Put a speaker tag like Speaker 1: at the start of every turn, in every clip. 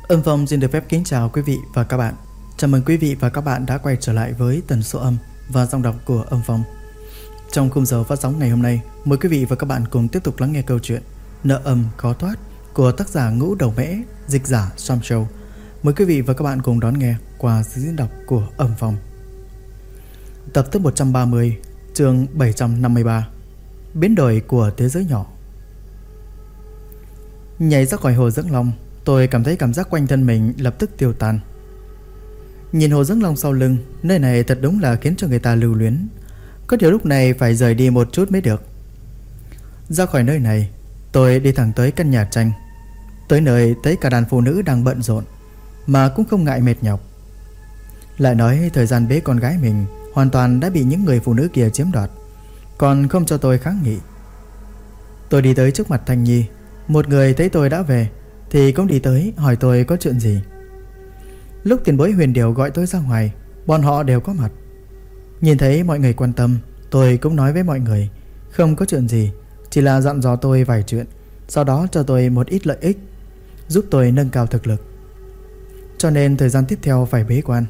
Speaker 1: Âm Phong xin được phép kính chào quý vị và các bạn. Chào mừng quý vị và các bạn đã quay trở lại với tần số âm và giọng đọc của Âm Phong. Trong khung giờ phát sóng ngày hôm nay, mời quý vị và các bạn cùng tiếp tục lắng nghe câu chuyện Nợ âm khó thoát của tác giả Ngũ Đầu Mễ, dịch giả Sam Show. Mời quý vị và các bạn cùng đón nghe qua sự diễn đọc của Âm Phong. Tập thứ 130, chương 753, biến đổi của thế giới nhỏ. Nhảy ra khỏi hồ Dưỡng Long, tôi cảm thấy cảm giác quanh thân mình lập tức tiêu tan. Nhìn hồ Dưỡng Long sau lưng, nơi này thật đúng là khiến cho người ta lưu luyến. Có điều lúc này phải rời đi một chút mới được. Ra khỏi nơi này, tôi đi thẳng tới căn nhà tranh. Tới nơi thấy cả đàn phụ nữ đang bận rộn, mà cũng không ngại mệt nhọc. Lại nói thời gian bế con gái mình hoàn toàn đã bị những người phụ nữ kia chiếm đoạt, còn không cho tôi kháng nghị. Tôi đi tới trước mặt Thanh Nhi. Một người thấy tôi đã về thì cũng đi tới hỏi tôi có chuyện gì. Lúc tiền bối Huyền Điểu gọi tôi ra ngoài, bọn họ đều có mặt. Nhìn thấy mọi người quan tâm, tôi cũng nói với mọi người không có chuyện gì, chỉ là dặn dò tôi vài chuyện, sau đó cho tôi một ít lợi ích, giúp tôi nâng cao thực lực. Cho nên thời gian tiếp theo phải bế quan.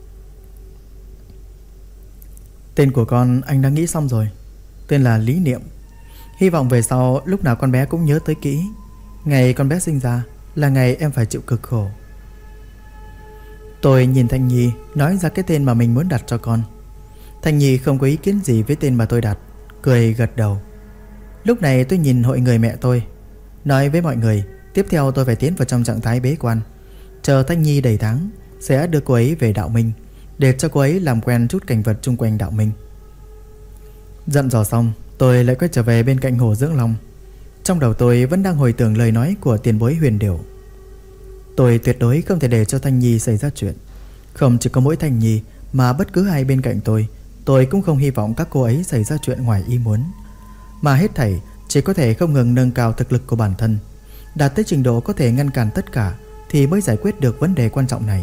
Speaker 1: Tên của con anh đã nghĩ xong rồi, tên là Lý Niệm. Hy vọng về sau lúc nào con bé cũng nhớ tới kỹ, ngày con bé sinh ra là ngày em phải chịu cực khổ. Tôi nhìn Thanh Nhi nói ra cái tên mà mình muốn đặt cho con. Thanh Nhi không có ý kiến gì với tên mà tôi đặt, cười gật đầu. Lúc này tôi nhìn hội người mẹ tôi, nói với mọi người tiếp theo tôi phải tiến vào trong trạng thái bế quan. Chờ Thanh Nhi đầy tháng sẽ đưa cô ấy về Đạo Minh, để cho cô ấy làm quen chút cảnh vật chung quanh Đạo Minh. Dặn dò xong, tôi lại quay trở về bên cạnh hồ Dưỡng Long. Trong đầu tôi vẫn đang hồi tưởng lời nói của tiền bối Huyền Điểu. Tôi tuyệt đối không thể để cho Thanh Nhi xảy ra chuyện. Không chỉ có mỗi Thanh Nhi, mà bất cứ ai bên cạnh tôi cũng không hy vọng các cô ấy xảy ra chuyện ngoài ý muốn. Mà hết thảy chỉ có thể không ngừng nâng cao thực lực của bản thân, đạt tới trình độ có thể ngăn cản tất cả, thì mới giải quyết được vấn đề quan trọng này.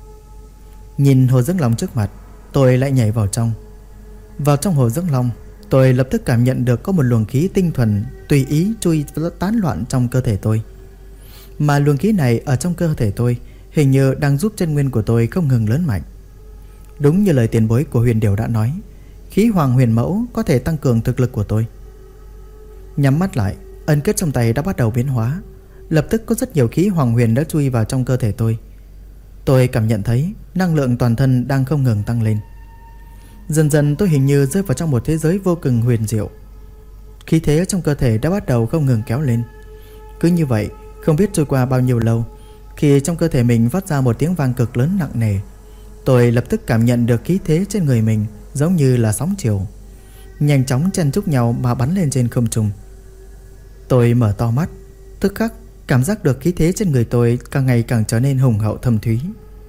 Speaker 1: Nhìn hồ Dưỡng Long trước mặt, tôi lại nhảy vào trong. Vào trong hồ Dưỡng Long, tôi lập tức cảm nhận được có một luồng khí tinh thuần tùy ý chui tán loạn trong cơ thể tôi. Mà luồng khí này ở trong cơ thể tôi hình như đang giúp chân nguyên của tôi không ngừng lớn mạnh. Đúng như lời tiền bối của Huyền Điểu đã nói, khí Hoàng Huyền Mẫu có thể tăng cường thực lực của tôi. Nhắm mắt lại, ấn kết trong tay đã bắt đầu biến hóa. Lập tức có rất nhiều khí Hoàng Huyền đã chui vào trong cơ thể tôi. Tôi cảm nhận thấy năng lượng toàn thân đang không ngừng tăng lên. Dần dần tôi hình như rơi vào trong một thế giới vô cùng huyền diệu. Khí thế trong cơ thể đã bắt đầu không ngừng kéo lên. Cứ như vậy, không biết trôi qua bao nhiêu lâu, khi trong cơ thể mình phát ra một tiếng vang cực lớn nặng nề, tôi lập tức cảm nhận được khí thế trên người mình giống như là sóng chiều, nhanh chóng chen chúc nhau mà bắn lên trên không trung. Tôi mở to mắt, tức khắc cảm giác được khí thế trên người tôi càng ngày càng trở nên hùng hậu thâm thúy.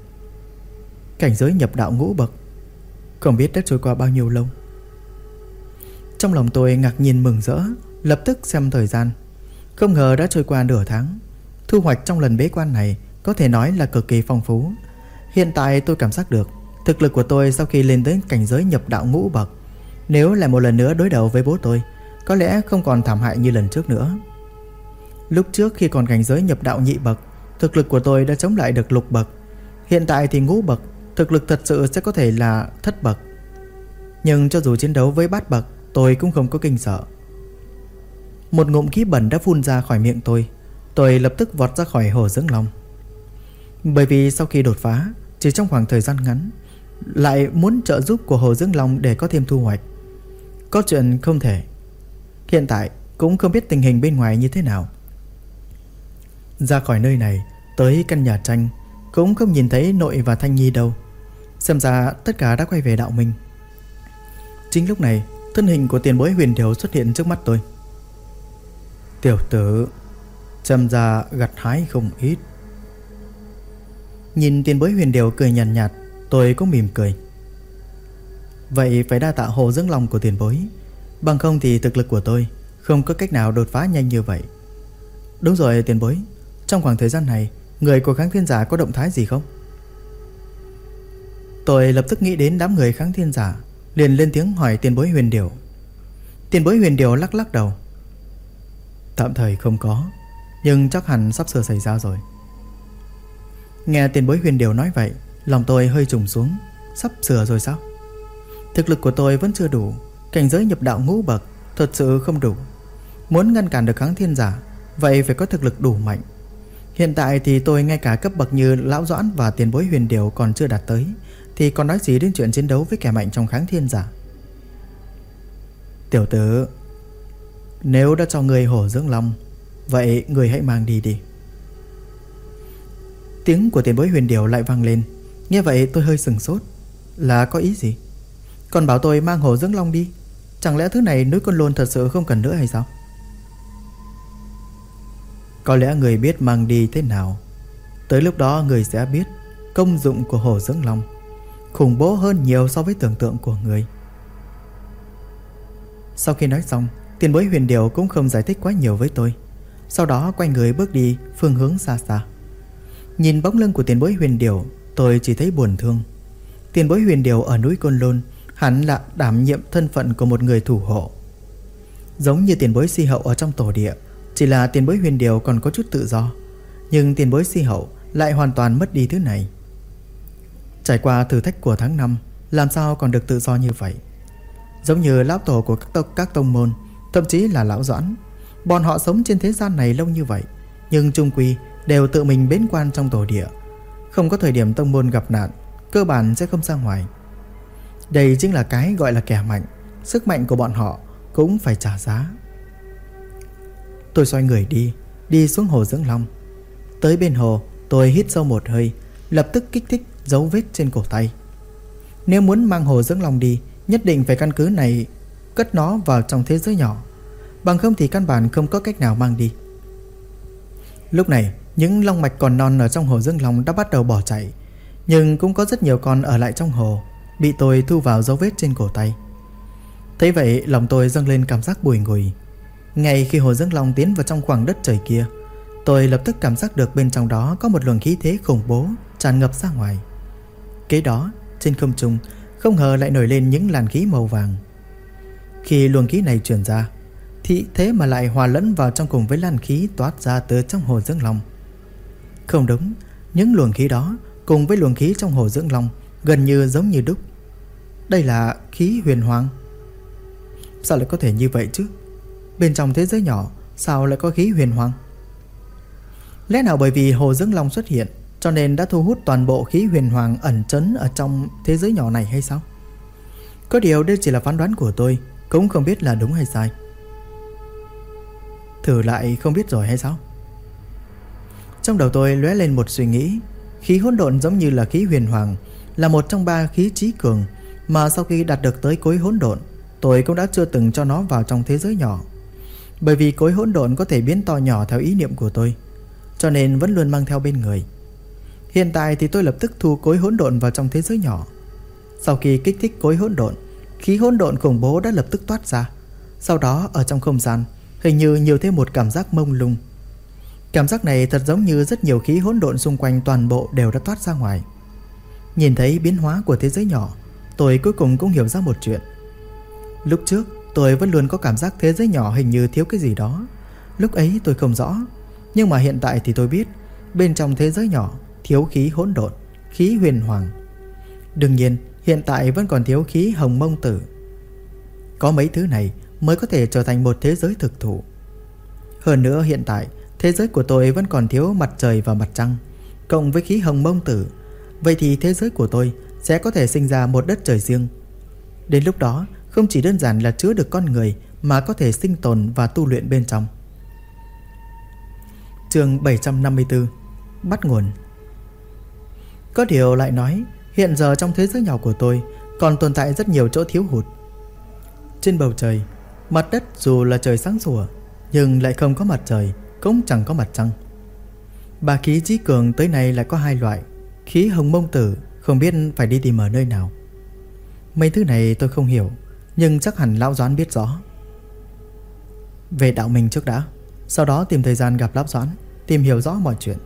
Speaker 1: Cảnh giới nhập đạo ngũ bậc, không biết đã trôi qua bao nhiêu lâu. Trong lòng tôi ngạc nhiên mừng rỡ, lập tức xem thời gian. Không ngờ đã trôi qua nửa tháng. Thu hoạch trong lần bế quan này có thể nói là cực kỳ phong phú. Hiện tại tôi cảm giác được thực lực của tôi sau khi lên tới cảnh giới nhập đạo ngũ bậc, nếu lại một lần nữa đối đầu với bố tôi, có lẽ không còn thảm hại như lần trước nữa. Lúc trước khi còn cảnh giới nhập đạo nhị bậc, thực lực của tôi đã chống lại được lục bậc. Hiện tại thì ngũ bậc, thực lực thật sự sẽ có thể là thất bậc. Nhưng cho dù chiến đấu với bát bậc, tôi cũng không có kinh sợ. Một ngụm khí bẩn đã phun ra khỏi miệng tôi lập tức vọt ra khỏi hồ Dưỡng Long. Bởi vì sau khi đột phá, chỉ trong khoảng thời gian ngắn, lại muốn trợ giúp của hồ Dưỡng Long để có thêm thu hoạch, có chuyện không thể. Hiện tại cũng không biết tình hình bên ngoài như thế nào. Ra khỏi nơi này, tới căn nhà tranh, cũng không nhìn thấy nội và Thanh Nhi đâu. Xem ra tất cả đã quay về Đạo Minh. Chính lúc này, thân hình của tiền bối Huyền Điểu xuất hiện trước mắt tôi. Tiểu tử, xem ra gặt hái không ít. Nhìn tiền bối Huyền Điểu cười nhàn nhạt, tôi cũng mỉm cười. Vậy phải đa tạ hồ Dưỡng Long của tiền bối, bằng không thì thực lực của tôi không có cách nào đột phá nhanh như vậy. Đúng rồi tiền bối, trong khoảng thời gian này, người của Kháng Thiên Giả có động thái gì không? Tôi lập tức nghĩ đến đám người Kháng Thiên Giả, liền lên tiếng hỏi tiền bối Huyền Điểu. Tiền bối Huyền Điểu lắc lắc đầu. Tạm thời không có, nhưng chắc hẳn sắp sửa xảy ra rồi. Nghe tiền bối Huyền Điều nói vậy, lòng tôi hơi trùng xuống. Sắp sửa rồi sao? Thực lực của tôi vẫn chưa đủ, cảnh giới nhập đạo ngũ bậc thật sự không đủ. Muốn ngăn cản được Kháng Thiên Giả, vậy phải có thực lực đủ mạnh. Hiện tại thì tôi ngay cả cấp bậc như Lão Doãn và tiền bối Huyền Điều còn chưa đạt tới, thì còn nói gì đến chuyện chiến đấu với kẻ mạnh trong Kháng Thiên Giả. Tiểu tử, nếu đã cho người hổ dưỡng long, vậy người hãy mang đi đi. Tiếng của tiền bối Huyền Điều lại vang lên. Nghe vậy tôi hơi sừng sốt. Là có ý gì? Còn bảo tôi mang hổ dưỡng long đi? Chẳng lẽ thứ này núi Côn Lôn thật sự không cần nữa hay sao? Có lẽ người biết mang đi thế nào, tới lúc đó người sẽ biết công dụng của hổ dưỡng long khủng bố hơn nhiều so với tưởng tượng của người. Sau khi nói xong, tiền bối Huyền Điều cũng không giải thích quá nhiều với tôi. Sau đó quay người bước đi phương hướng xa xa. Nhìn bóng lưng của tiền bối Huyền Điều, tôi chỉ thấy buồn thương. Tiền bối Huyền Điều ở núi Côn Lôn hẳn là đảm nhiệm thân phận của một người thủ hộ, giống như tiền bối Si Hậu ở trong tổ địa. Chỉ là tiền bối Huyền Điều còn có chút tự do, nhưng tiền bối Si Hậu lại hoàn toàn mất đi thứ này. Trải qua thử thách của tháng 5, làm sao còn được tự do như vậy? Giống như lão tổ của các tông môn, thậm chí là Lão Doãn, bọn họ sống trên thế gian này lâu như vậy, nhưng chung quy đều tự mình bế quan trong tổ địa. Không có thời điểm tông môn gặp nạn, cơ bản sẽ không ra ngoài. Đây chính là cái gọi là kẻ mạnh. Sức mạnh của bọn họ cũng phải trả giá. Tôi xoay người đi xuống hồ dưỡng long. Tới bên hồ, tôi hít sâu một hơi, lập tức kích thích dấu vết trên cổ tay. Nếu muốn mang hồ dưỡng long đi, nhất định phải căn cứ này cất nó vào trong thế giới nhỏ, bằng không thì căn bản không có cách nào mang đi. Lúc này, những long mạch còn non ở trong hồ dưỡng long đã bắt đầu bỏ chạy, nhưng cũng có rất nhiều con ở lại trong hồ, bị tôi thu vào dấu vết trên cổ tay. Thấy vậy, lòng tôi dâng lên cảm giác bùi ngùi. Ngay khi hồ dưỡng long tiến vào trong khoảng đất trời kia, tôi lập tức cảm giác được bên trong đó có một luồng khí thế khủng bố tràn ngập ra ngoài. Kế đó, trên không trung không ngờ lại nổi lên những làn khí màu vàng. Khi luồng khí này truyền ra, thì thế mà lại hòa lẫn vào trong cùng với làn khí toát ra từ trong hồ dưỡng long. Không đúng, những luồng khí đó cùng với luồng khí trong hồ dưỡng long gần như giống như đúc. Đây là khí huyền hoàng. Sao lại có thể như vậy chứ? Bên trong thế giới nhỏ sao lại có khí huyền hoàng? Lẽ nào bởi vì hồ dưỡng long xuất hiện cho nên đã thu hút toàn bộ khí huyền hoàng ẩn trấn ở trong thế giới nhỏ này hay sao? Có điều đây chỉ là phán đoán của tôi, cũng không biết là đúng hay sai. Thử lại không biết rồi hay sao? Trong đầu tôi lóe lên một suy nghĩ. Khí hỗn độn giống như là khí huyền hoàng, là một trong 3 khí trí cường mà sau khi đạt được tới cối hỗn độn, tôi cũng đã chưa từng cho nó vào trong thế giới nhỏ. Bởi vì cối hỗn độn có thể biến to nhỏ theo ý niệm của tôi, cho nên vẫn luôn mang theo bên người. Hiện tại thì tôi lập tức thu cối hỗn độn vào trong thế giới nhỏ. Sau khi kích thích cối hỗn độn, khí hỗn độn khủng bố đã lập tức toát ra. Sau đó ở trong không gian hình như nhiều thêm một cảm giác mông lung. Cảm giác này thật giống như rất nhiều khí hỗn độn xung quanh toàn bộ đều đã toát ra ngoài. Nhìn thấy biến hóa của thế giới nhỏ, tôi cuối cùng cũng hiểu ra một chuyện. Lúc trước tôi vẫn luôn có cảm giác thế giới nhỏ hình như thiếu cái gì đó. Lúc ấy tôi không rõ, nhưng mà hiện tại thì tôi biết bên trong thế giới nhỏ thiếu khí hỗn độn, khí huyền hoàng. Đương nhiên hiện tại vẫn còn thiếu khí hồng mông tử. Có mấy thứ này mới có thể trở thành một thế giới thực thụ. Hơn nữa hiện tại thế giới của tôi vẫn còn thiếu mặt trời và mặt trăng, cộng với khí hồng mông tử. Vậy thì thế giới của tôi sẽ có thể sinh ra một đất trời riêng. Đến lúc đó không chỉ đơn giản là chứa được con người, mà có thể sinh tồn và tu luyện bên trong. Chương 754 Bắt nguồn. Có điều lại nói, hiện giờ trong thế giới nhỏ của tôi còn tồn tại rất nhiều chỗ thiếu hụt. Trên bầu trời, mặt đất dù là trời sáng sủa, nhưng lại không có mặt trời, cũng chẳng có mặt trăng. 3 khí trí cường tới nay lại có 2 loại. Khí hồng mông tử không biết phải đi tìm ở nơi nào. Mấy thứ này tôi không hiểu, nhưng chắc hẳn Lão Doãn biết rõ. Về đạo mình trước đã, sau đó tìm thời gian gặp Lão Doãn, tìm hiểu rõ mọi chuyện.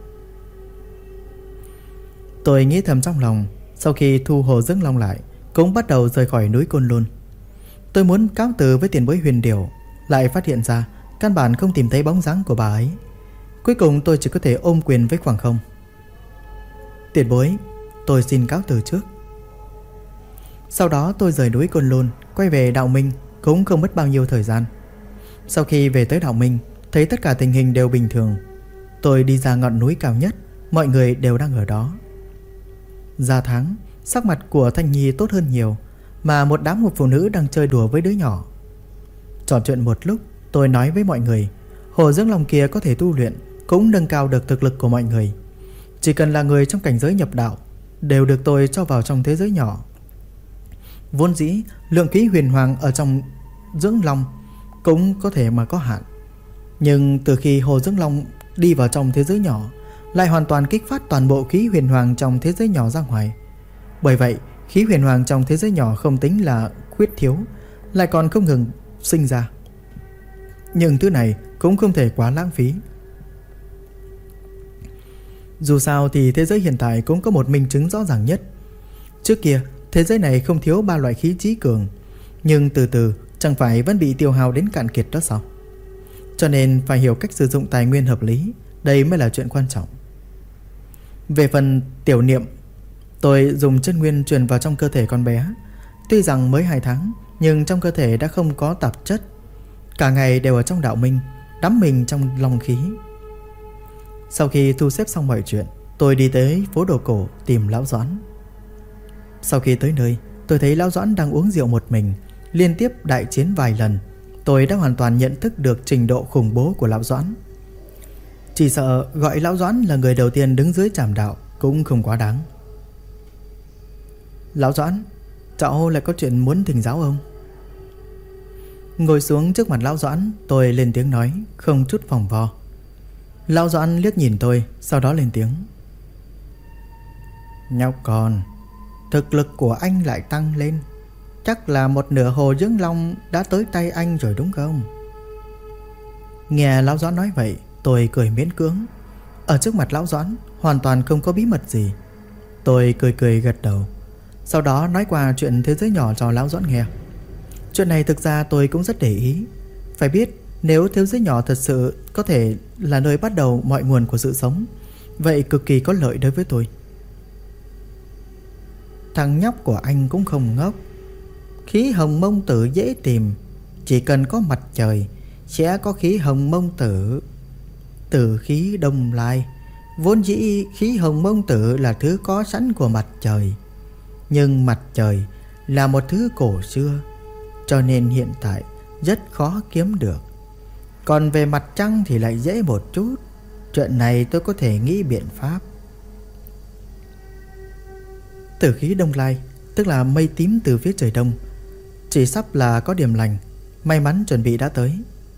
Speaker 1: Tôi nghĩ thầm trong lòng. Sau khi thu hồ dưỡng long lại, cũng bắt đầu rời khỏi núi Côn Lôn. Tôi muốn cáo từ với tiền bối Huyền Điều, lại phát hiện ra căn bản không tìm thấy bóng dáng của bà ấy. Cuối cùng tôi chỉ có thể ôm quyền với khoảng không. Tiền bối, tôi xin cáo từ trước. Sau đó tôi rời núi Côn Lôn, quay về Đạo Minh, cũng không mất bao nhiêu thời gian. Sau khi về tới Đạo Minh, thấy tất cả tình hình đều bình thường. Tôi đi ra ngọn núi cao nhất, mọi người đều đang ở đó. Ra tháng, sắc mặt của Thanh Nhi tốt hơn nhiều, mà một đám phụ nữ đang chơi đùa với đứa nhỏ. Trò chuyện một lúc, tôi nói với mọi người, hồ dưỡng long kia có thể tu luyện, cũng nâng cao được thực lực của mọi người. Chỉ cần là người trong cảnh giới nhập đạo, đều được tôi cho vào trong thế giới nhỏ. Vốn dĩ lượng khí huyền hoàng ở trong dưỡng long cũng có thể mà có hạn, nhưng từ khi hồ dưỡng long đi vào trong thế giới nhỏ, lại hoàn toàn kích phát toàn bộ khí huyền hoàng trong thế giới nhỏ ra ngoài. Bởi vậy khí huyền hoàng trong thế giới nhỏ không tính là khuyết thiếu, lại còn không ngừng sinh ra. Nhưng thứ này cũng không thể quá lãng phí. Dù sao thì thế giới hiện tại cũng có một minh chứng rõ ràng nhất. Trước kia thế giới này không thiếu 3 loại khí chí cường, nhưng từ từ chẳng phải vẫn bị tiêu hao đến cạn kiệt đó sao? Cho nên phải hiểu cách sử dụng tài nguyên hợp lý, đây mới là chuyện quan trọng. Về phần tiểu niệm, tôi dùng chân nguyên truyền vào trong cơ thể con bé. Tuy rằng mới 2 tháng, nhưng trong cơ thể đã không có tạp chất. Cả ngày đều ở trong đạo minh, đắm mình trong long khí. Sau khi thu xếp xong mọi chuyện, tôi đi tới phố đồ cổ tìm Lão Doãn. Sau khi tới nơi, tôi thấy Lão Doãn đang uống rượu một mình, liên tiếp đại chiến vài lần. Tôi đã hoàn toàn nhận thức được trình độ khủng bố của Lão Doãn. Chỉ sợ gọi Lão Doãn là người đầu tiên đứng dưới trảm đạo cũng không quá đáng. Lão Doãn, cháu lại có chuyện muốn thỉnh giáo ông? Ngồi xuống trước mặt Lão Doãn, tôi lên tiếng nói, không chút vòng vo. Lão Doãn liếc nhìn tôi, sau đó lên tiếng. Nhóc con, thực lực của anh lại tăng lên. Chắc là một nửa hồ dưỡng long đã tới tay anh rồi đúng không? Nghe Lão Doãn nói vậy, tôi cười miễn cưỡng. Ở trước mặt Lão Doãn hoàn toàn không có bí mật gì. Tôi cười gật đầu, sau đó nói qua chuyện thế giới nhỏ cho Lão Doãn nghe. Chuyện này thực ra tôi cũng rất để ý. Phải biết, nếu thế giới nhỏ thật sự có thể là nơi bắt đầu mọi nguồn của sự sống, vậy cực kỳ có lợi đối với tôi. Thằng nhóc của anh cũng không ngốc. Khí hồng mông tử dễ tìm. Chỉ cần có mặt trời sẽ có khí hồng mông tử. Tử khí đông lai. Vốn dĩ khí hồng mông tử là thứ có sẵn của mặt trời, nhưng mặt trời là một thứ cổ xưa, cho nên hiện tại rất khó kiếm được. Còn về mặt trăng thì lại dễ một chút. Chuyện này tôi có thể nghĩ biện pháp. Tử khí đông lai tức là mây tím từ phía trời đông, chỉ sắp là có điểm lành. May mắn chuẩn bị đã tới.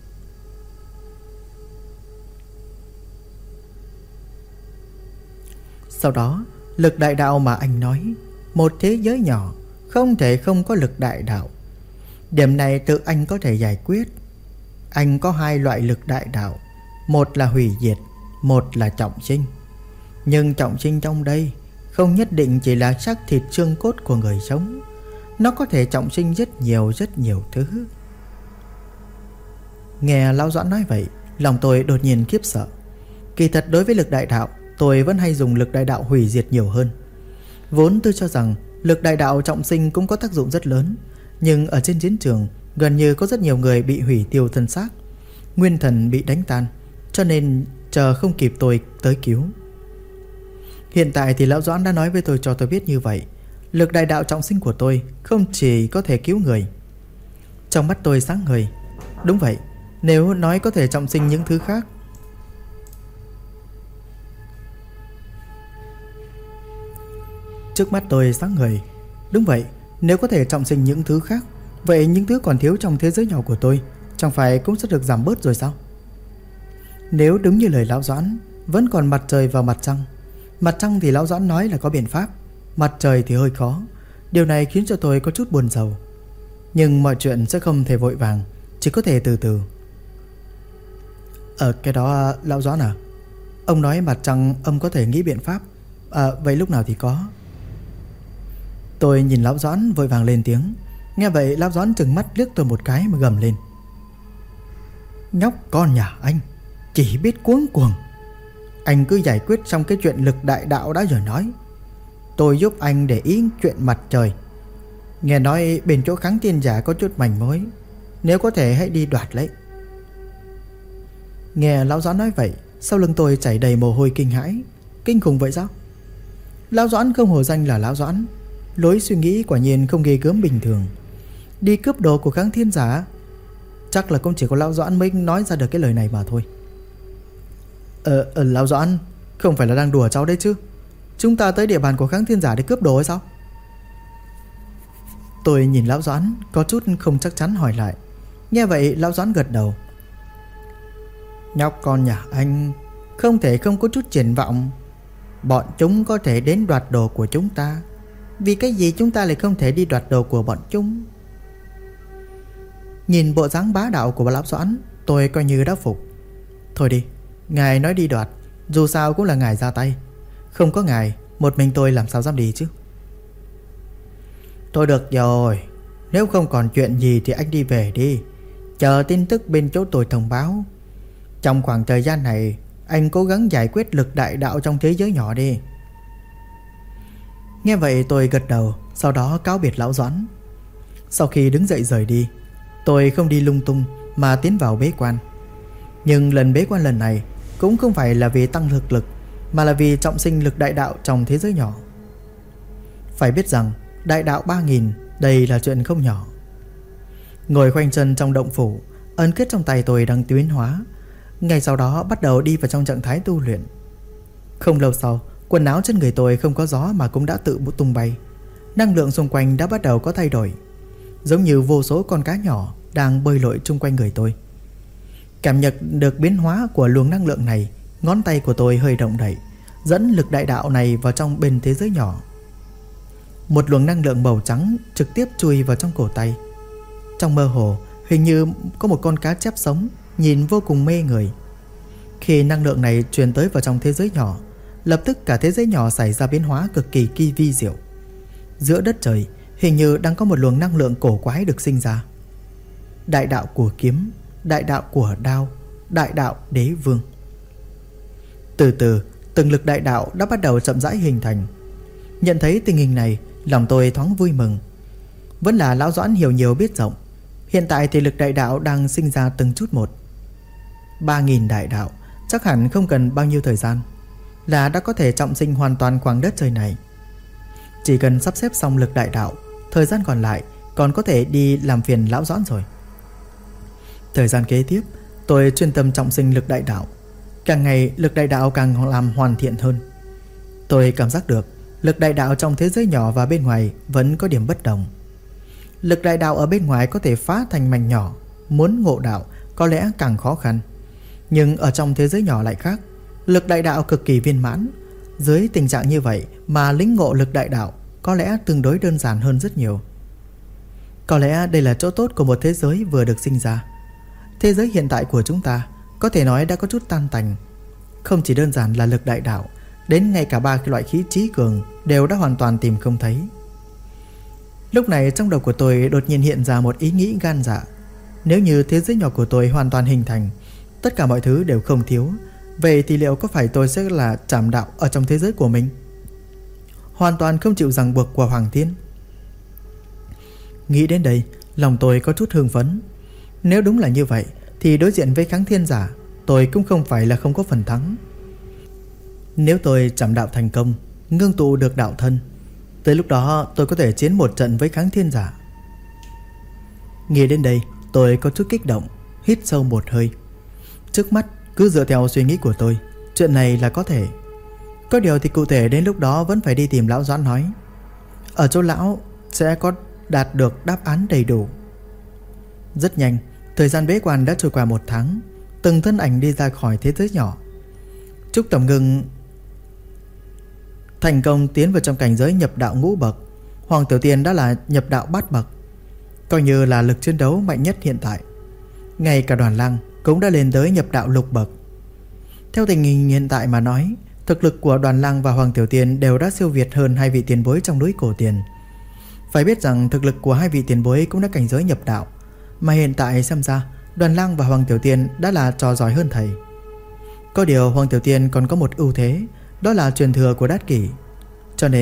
Speaker 1: Sau đó, lực đại đạo mà anh nói, một thế giới nhỏ không thể không có lực đại đạo. Điểm này tự anh có thể giải quyết. Anh có 2 loại lực đại đạo, một là hủy diệt, một là trọng sinh. Nhưng trọng sinh trong đây không nhất định chỉ là xác thịt xương cốt của người sống. Nó có thể trọng sinh rất nhiều thứ. Nghe Lão Doãn nói vậy, lòng tôi đột nhiên khiếp sợ. Kỳ thật đối với lực đại đạo, tôi vẫn hay dùng lực đại đạo hủy diệt nhiều hơn. Vốn tôi cho rằng lực đại đạo trọng sinh cũng có tác dụng rất lớn, nhưng ở trên chiến trường gần như có rất nhiều người bị hủy tiêu thân xác, nguyên thần bị đánh tan, cho nên chờ không kịp tôi tới cứu. Hiện tại thì Lão Doãn đã nói với tôi cho tôi biết như vậy. Lực đại đạo trọng sinh của tôi không chỉ có thể cứu người. Trong mắt tôi sáng ngời. Đúng vậy, nếu nói có thể trọng sinh những thứ khác. Trước mắt tôi sáng ngời. Đúng vậy, nếu có thể trọng sinh những thứ khác, vậy những thứ còn thiếu trong thế giới nhỏ của tôi chẳng phải cũng sẽ được giảm bớt rồi sao? Nếu đúng như lời Lão Doãn, vẫn còn mặt trời và mặt trăng. Mặt trăng thì Lão Doãn nói là có biện pháp, mặt trời thì hơi khó. Điều này khiến cho tôi có chút buồn rầu. Nhưng mọi chuyện sẽ không thể vội vàng, chỉ có thể từ từ. Cái đó Lão Doãn à, ông nói mặt trăng ông có thể nghĩ biện pháp. Vậy lúc nào thì có? Tôi nhìn Lão Doãn vội vàng lên tiếng. Nghe vậy Lão Doãn trừng mắt liếc tôi một cái mà gầm lên. Nhóc con nhà anh chỉ biết cuống cuồng. Anh cứ giải quyết xong cái chuyện lực đại đạo đã rồi nói. tôi giúp anh để ý chuyện mặt trời. Nghe nói bên chỗ Kháng Thiên Giả có chút manh mối, nếu có thể hãy đi đoạt lấy. Nghe Lão Doãn nói vậy, sau lưng tôi chảy đầy mồ hôi kinh hãi. Kinh khủng vậy sao? Lão Doãn không hổ danh là Lão Doãn, lối suy nghĩ quả nhiên không ghê gớm bình thường. Đi cướp đồ của Kháng Thiên Giả, chắc là cũng chỉ có Lão Doãn mới nói ra được cái lời này mà thôi. Lão Doãn, không phải là đang đùa cháu đấy chứ? Chúng ta tới địa bàn của Kháng Thiên Giả để cướp đồ hay sao? Tôi nhìn Lão Doãn có chút không chắc chắn hỏi lại. Nghe vậy Lão Doãn gật đầu. Nhóc con nhà anh không thể không có chút triển vọng. Bọn chúng có thể đến đoạt đồ của chúng ta, vì cái gì chúng ta lại không thể đi đoạt đồ của bọn chúng? Nhìn bộ dáng bá đạo của Lão Doãn, tôi coi như đã phục. Thôi đi, ngài nói đi đoạt, dù sao cũng là ngài ra tay. Không có ngài, một mình tôi làm sao dám đi chứ? Thôi được rồi, nếu không còn chuyện gì thì anh đi về đi, chờ tin tức bên chỗ tôi thông báo. Trong khoảng thời gian này, anh cố gắng giải quyết lực đại đạo trong thế giới nhỏ đi. Nghe vậy tôi gật đầu, sau đó cáo biệt Lão Doãn. Sau khi đứng dậy rời đi, tôi không đi lung tung mà tiến vào bế quan. Nhưng lần bế quan lần này cũng không phải là vì tăng thực lực, mà là vì trọng sinh lực đại đạo trong thế giới nhỏ. Phải biết rằng đại đạo 3000 đây là chuyện không nhỏ. Ngồi khoanh chân trong động phủ, ấn kết trong tay tôi đang tiến hóa. Ngay sau đó bắt đầu đi vào trong trạng thái tu luyện. Không lâu sau, quần áo trên người tôi không có gió mà cũng đã tự tung bay. Năng lượng xung quanh đã bắt đầu có thay đổi, giống như vô số con cá nhỏ đang bơi lội chung quanh người tôi. Cảm nhận được biến hóa của luồng năng lượng này, ngón tay của tôi hơi động đậy, dẫn lực đại đạo này vào trong bên thế giới nhỏ. Một luồng năng lượng màu trắng trực tiếp chui vào trong cổ tay. Trong mơ hồ, hình như có một con cá chép sống, nhìn vô cùng mê người. Khi năng lượng này truyền tới vào trong thế giới nhỏ, lập tức cả thế giới nhỏ xảy ra biến hóa cực kỳ vi diệu. Giữa đất trời hình như đang có một luồng năng lượng cổ quái được sinh ra. Đại đạo của kiếm, đại đạo của đao, đại đạo đế vương. Từ từ, từng lực đại đạo đã bắt đầu chậm rãi hình thành. Nhận thấy tình hình này, lòng tôi thoáng vui mừng. Vẫn là Lão Doãn hiểu nhiều biết rộng. Hiện tại thì lực đại đạo đang sinh ra từng chút một. 3000 đại đạo chắc hẳn không cần bao nhiêu thời gian là đã có thể trọng sinh hoàn toàn khoảng đất trời này. Chỉ cần sắp xếp xong lực đại đạo, thời gian còn lại còn có thể đi làm phiền Lão Doãn rồi. Thời gian kế tiếp, tôi chuyên tâm trọng sinh lực đại đạo. Càng ngày lực đại đạo càng làm hoàn thiện hơn. Tôi cảm giác được lực đại đạo trong thế giới nhỏ và bên ngoài vẫn có điểm bất đồng. Lực đại đạo ở bên ngoài có thể phá thành mảnh nhỏ, muốn ngộ đạo có lẽ càng khó khăn. Nhưng ở trong thế giới nhỏ lại khác, lực đại đạo cực kỳ viên mãn. Dưới tình trạng như vậy mà lĩnh ngộ lực đại đạo có lẽ tương đối đơn giản hơn rất nhiều. Có lẽ đây là chỗ tốt của một thế giới vừa được sinh ra. Thế giới hiện tại của chúng ta có thể nói đã có chút tan tành. Không chỉ đơn giản là lực đại đạo, đến ngay cả 3 cái loại khí trí cường đều đã hoàn toàn tìm không thấy. Lúc này trong đầu của tôi đột nhiên hiện ra một ý nghĩ gan dạ. Nếu như thế giới nhỏ của tôi hoàn toàn hình thành, tất cả mọi thứ đều không thiếu, vậy thì liệu có phải tôi sẽ là trảm đạo ở trong thế giới của mình, hoàn toàn không chịu ràng buộc của Hoàng Thiên? Nghĩ đến đây, lòng tôi có chút hưng phấn. Nếu đúng là như vậy thì đối diện với Kháng Thiên Giả, tôi cũng không phải là không có phần thắng. Nếu tôi trảm đạo thành công, ngưng tụ được đạo thân, tới lúc đó tôi có thể chiến một trận với Kháng Thiên Giả. Nghĩ đến đây, tôi có chút kích động, hít sâu một hơi. Trước mắt cứ dựa theo suy nghĩ của tôi, chuyện này là có thể. Có điều thì cụ thể đến lúc đó vẫn phải đi tìm Lão Doãn nói. Ở chỗ lão sẽ có đạt được đáp án đầy đủ. Rất nhanh, thời gian bế quan đã trôi qua 1 tháng. Từng thân ảnh đi ra khỏi thế giới nhỏ. Trúc Tầm Ngưng thành công tiến vào trong cảnh giới nhập đạo ngũ bậc. Hoàng Tiểu Tiên đã là nhập đạo bát bậc, coi như là lực chiến đấu mạnh nhất hiện tại. Ngay cả Đoàn Lang cũng đã lên tới nhập đạo lục bậc. Theo tình hình hiện tại mà nói, thực lực của Đoàn Lang và Hoàng Tiểu Tiên đều đã siêu việt hơn 2 vị tiền bối trong núi Cổ Tiền. Phải biết rằng thực lực của 2 vị tiền bối cũng đã cảnh giới nhập đạo, mà hiện tại xem ra Đoàn Lang và Hoàng Tiểu Tiên đã là trò giỏi hơn thầy. Có điều Hoàng Tiểu Tiên còn có một ưu thế, đó là truyền thừa của Đát Kỷ. Cho nên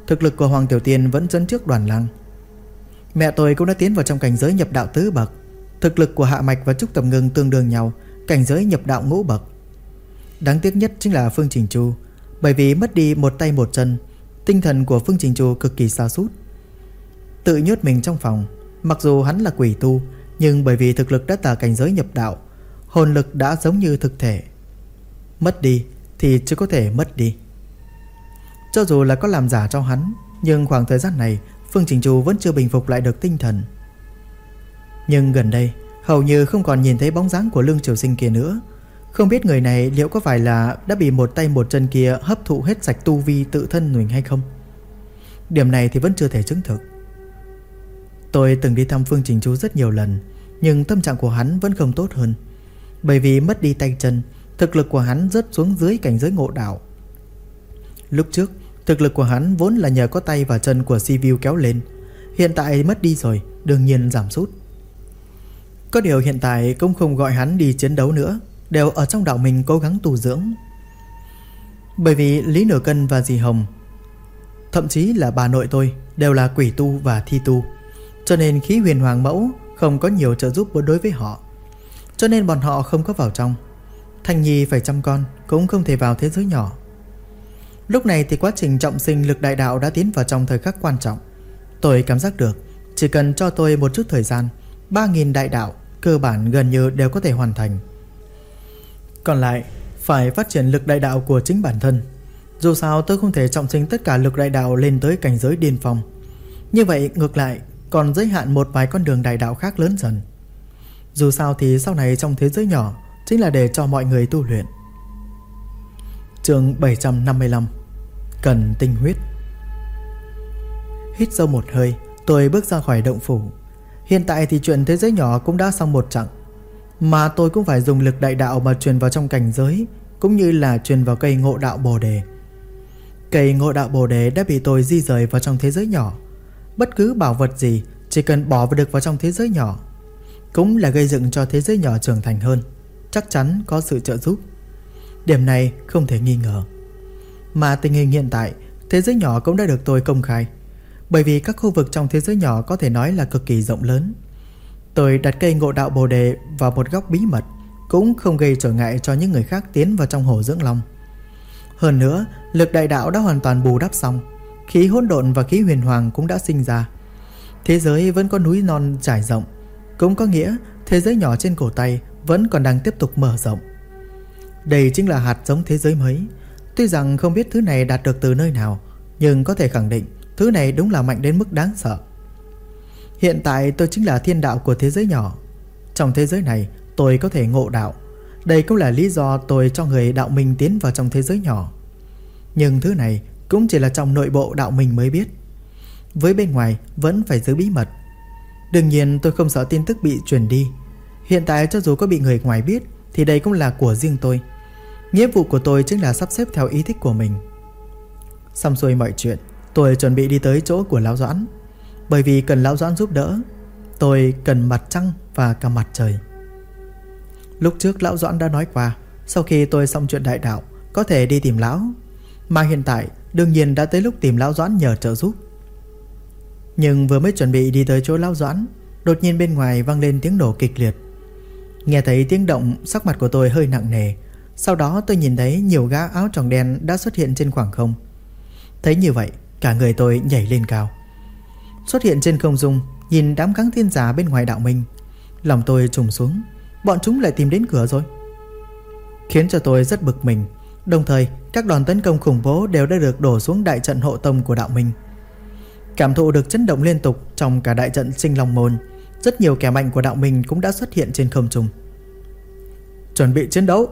Speaker 1: thực lực của Hoàng Tiểu Tiên vẫn dẫn trước Đoàn Lăng. Mẹ tôi cũng đã tiến vào trong cảnh giới nhập đạo tứ bậc. Thực lực của Hạ Mạch và Trúc Tầm Ngưng tương đương nhau, cảnh giới nhập đạo ngũ bậc. Đáng tiếc nhất chính là Phương Trình Chu, bởi vì mất đi một tay một chân, tinh thần của Phương Trình Chu cực kỳ sa sút, tự nhốt mình trong phòng. Mặc dù hắn là quỷ tu, nhưng bởi vì thực lực đã là cảnh giới nhập đạo, hồn lực đã giống như thực thể. Mất đi thì chưa có thể mất đi. Cho dù là có làm giả cho hắn, nhưng khoảng thời gian này Phương Trình Chu vẫn chưa bình phục lại được tinh thần. Nhưng gần đây hầu như không còn nhìn thấy bóng dáng của Lương Triều Sinh kia nữa. Không biết người này liệu có phải là đã bị một tay một chân kia hấp thụ hết sạch tu vi tự thân mình hay không? Điểm này thì vẫn chưa thể chứng thực. Tôi từng đi thăm Phương Trình Chu rất nhiều lần, nhưng tâm trạng của hắn vẫn không tốt hơn. Bởi vì mất đi tay chân, thực lực của hắn rớt xuống dưới cảnh giới ngộ đạo. Lúc trước thực lực của hắn vốn là nhờ có tay và chân của Sivu kéo lên, hiện tại mất đi rồi, đương nhiên giảm sút. Có điều hiện tại cũng không gọi hắn đi chiến đấu nữa, đều ở trong đạo mình cố gắng tu dưỡng. Bởi vì Lý Nửa Cân và Dì Hồng, thậm chí là bà nội tôi, đều là quỷ tu và thi tu, cho nên khí huyền hoàng mẫu không có nhiều trợ giúp đối với họ, cho nên bọn họ không có vào trong. Thanh Nhi phải chăm con, cũng không thể vào thế giới nhỏ. Lúc này thì quá trình trọng sinh lực đại đạo đã tiến vào trong thời khắc quan trọng. Tôi cảm giác được chỉ cần cho tôi một chút thời gian, 3.000 đại đạo cơ bản gần như đều có thể hoàn thành. Còn lại phải phát triển lực đại đạo của chính bản thân. Dù sao tôi không thể trọng sinh tất cả lực đại đạo lên tới cảnh giới điên phong. Như vậy ngược lại còn giới hạn một vài con đường đại đạo khác lớn dần. Dù sao thì sau này trong thế giới nhỏ chính là để cho mọi người tu luyện. Chương 755 Cần tinh huyết. Hít sâu một hơi, tôi bước ra khỏi động phủ. Hiện tại thì chuyện thế giới nhỏ cũng đã xong một chặng, mà tôi cũng phải dùng lực đại đạo mà truyền vào trong cảnh giới, cũng như là truyền vào cây ngộ đạo bồ đề. Cây ngộ đạo bồ đề đã bị tôi di rời vào trong thế giới nhỏ. Bất cứ bảo vật gì chỉ cần bỏ được vào trong thế giới nhỏ cũng là gây dựng cho thế giới nhỏ trưởng thành hơn, chắc chắn có sự trợ giúp. Điểm này không thể nghi ngờ. Mà tình hình hiện tại, thế giới nhỏ cũng đã được tôi công khai, bởi vì các khu vực trong thế giới nhỏ có thể nói là cực kỳ rộng lớn. Tôi đặt cây ngộ đạo bồ đề vào một góc bí mật, cũng không gây trở ngại cho những người khác tiến vào trong hồ dưỡng long. Hơn nữa, lực đại đạo đã hoàn toàn bù đắp xong, khí hỗn độn và khí huyền hoàng cũng đã sinh ra. Thế giới vẫn có núi non trải rộng, cũng có nghĩa thế giới nhỏ trên cổ tay vẫn còn đang tiếp tục mở rộng. Đây chính là hạt giống thế giới mới. Tuy rằng không biết thứ này đạt được từ nơi nào, nhưng có thể khẳng định thứ này đúng là mạnh đến mức đáng sợ. Hiện tại tôi chính là thiên đạo của thế giới nhỏ. Trong thế giới này tôi có thể ngộ đạo. Đây cũng là lý do tôi cho người đạo minh tiến vào trong thế giới nhỏ. Nhưng thứ này cũng chỉ là trong nội bộ đạo minh mới biết, với bên ngoài vẫn phải giữ bí mật. Đương nhiên tôi không sợ tin tức bị truyền đi. Hiện tại cho dù có bị người ngoài biết thì đây cũng là của riêng tôi. Nghĩa vụ của tôi chính là sắp xếp theo ý thích của mình. Xong xuôi mọi chuyện, tôi chuẩn bị đi tới chỗ của Lão Doãn. Bởi vì cần Lão Doãn giúp đỡ, tôi cần mặt trăng và cả mặt trời. Lúc trước Lão Doãn đã nói qua, sau khi tôi xong chuyện đại đạo có thể đi tìm Lão. Mà hiện tại đương nhiên đã tới lúc tìm Lão Doãn nhờ trợ giúp. Nhưng vừa mới chuẩn bị đi tới chỗ Lão Doãn, đột nhiên bên ngoài vang lên tiếng nổ kịch liệt. Nghe thấy tiếng động, sắc mặt của tôi hơi nặng nề. Sau đó tôi nhìn thấy nhiều gã áo tròng đen đã xuất hiện trên khoảng không. Thấy như vậy, cả người tôi nhảy lên cao, xuất hiện trên không trung, nhìn đám kháng thiên giả bên ngoài đạo minh. Lòng tôi trùng xuống, bọn chúng lại tìm đến cửa rồi, khiến cho tôi rất bực mình. Đồng thời các đòn tấn công khủng bố đều đã được đổ xuống đại trận hộ tông của đạo minh. Cảm thụ được chấn động liên tục trong cả đại trận Sinh Long Môn, rất nhiều kẻ mạnh của đạo minh cũng đã xuất hiện trên không trung. Chuẩn bị chiến đấu.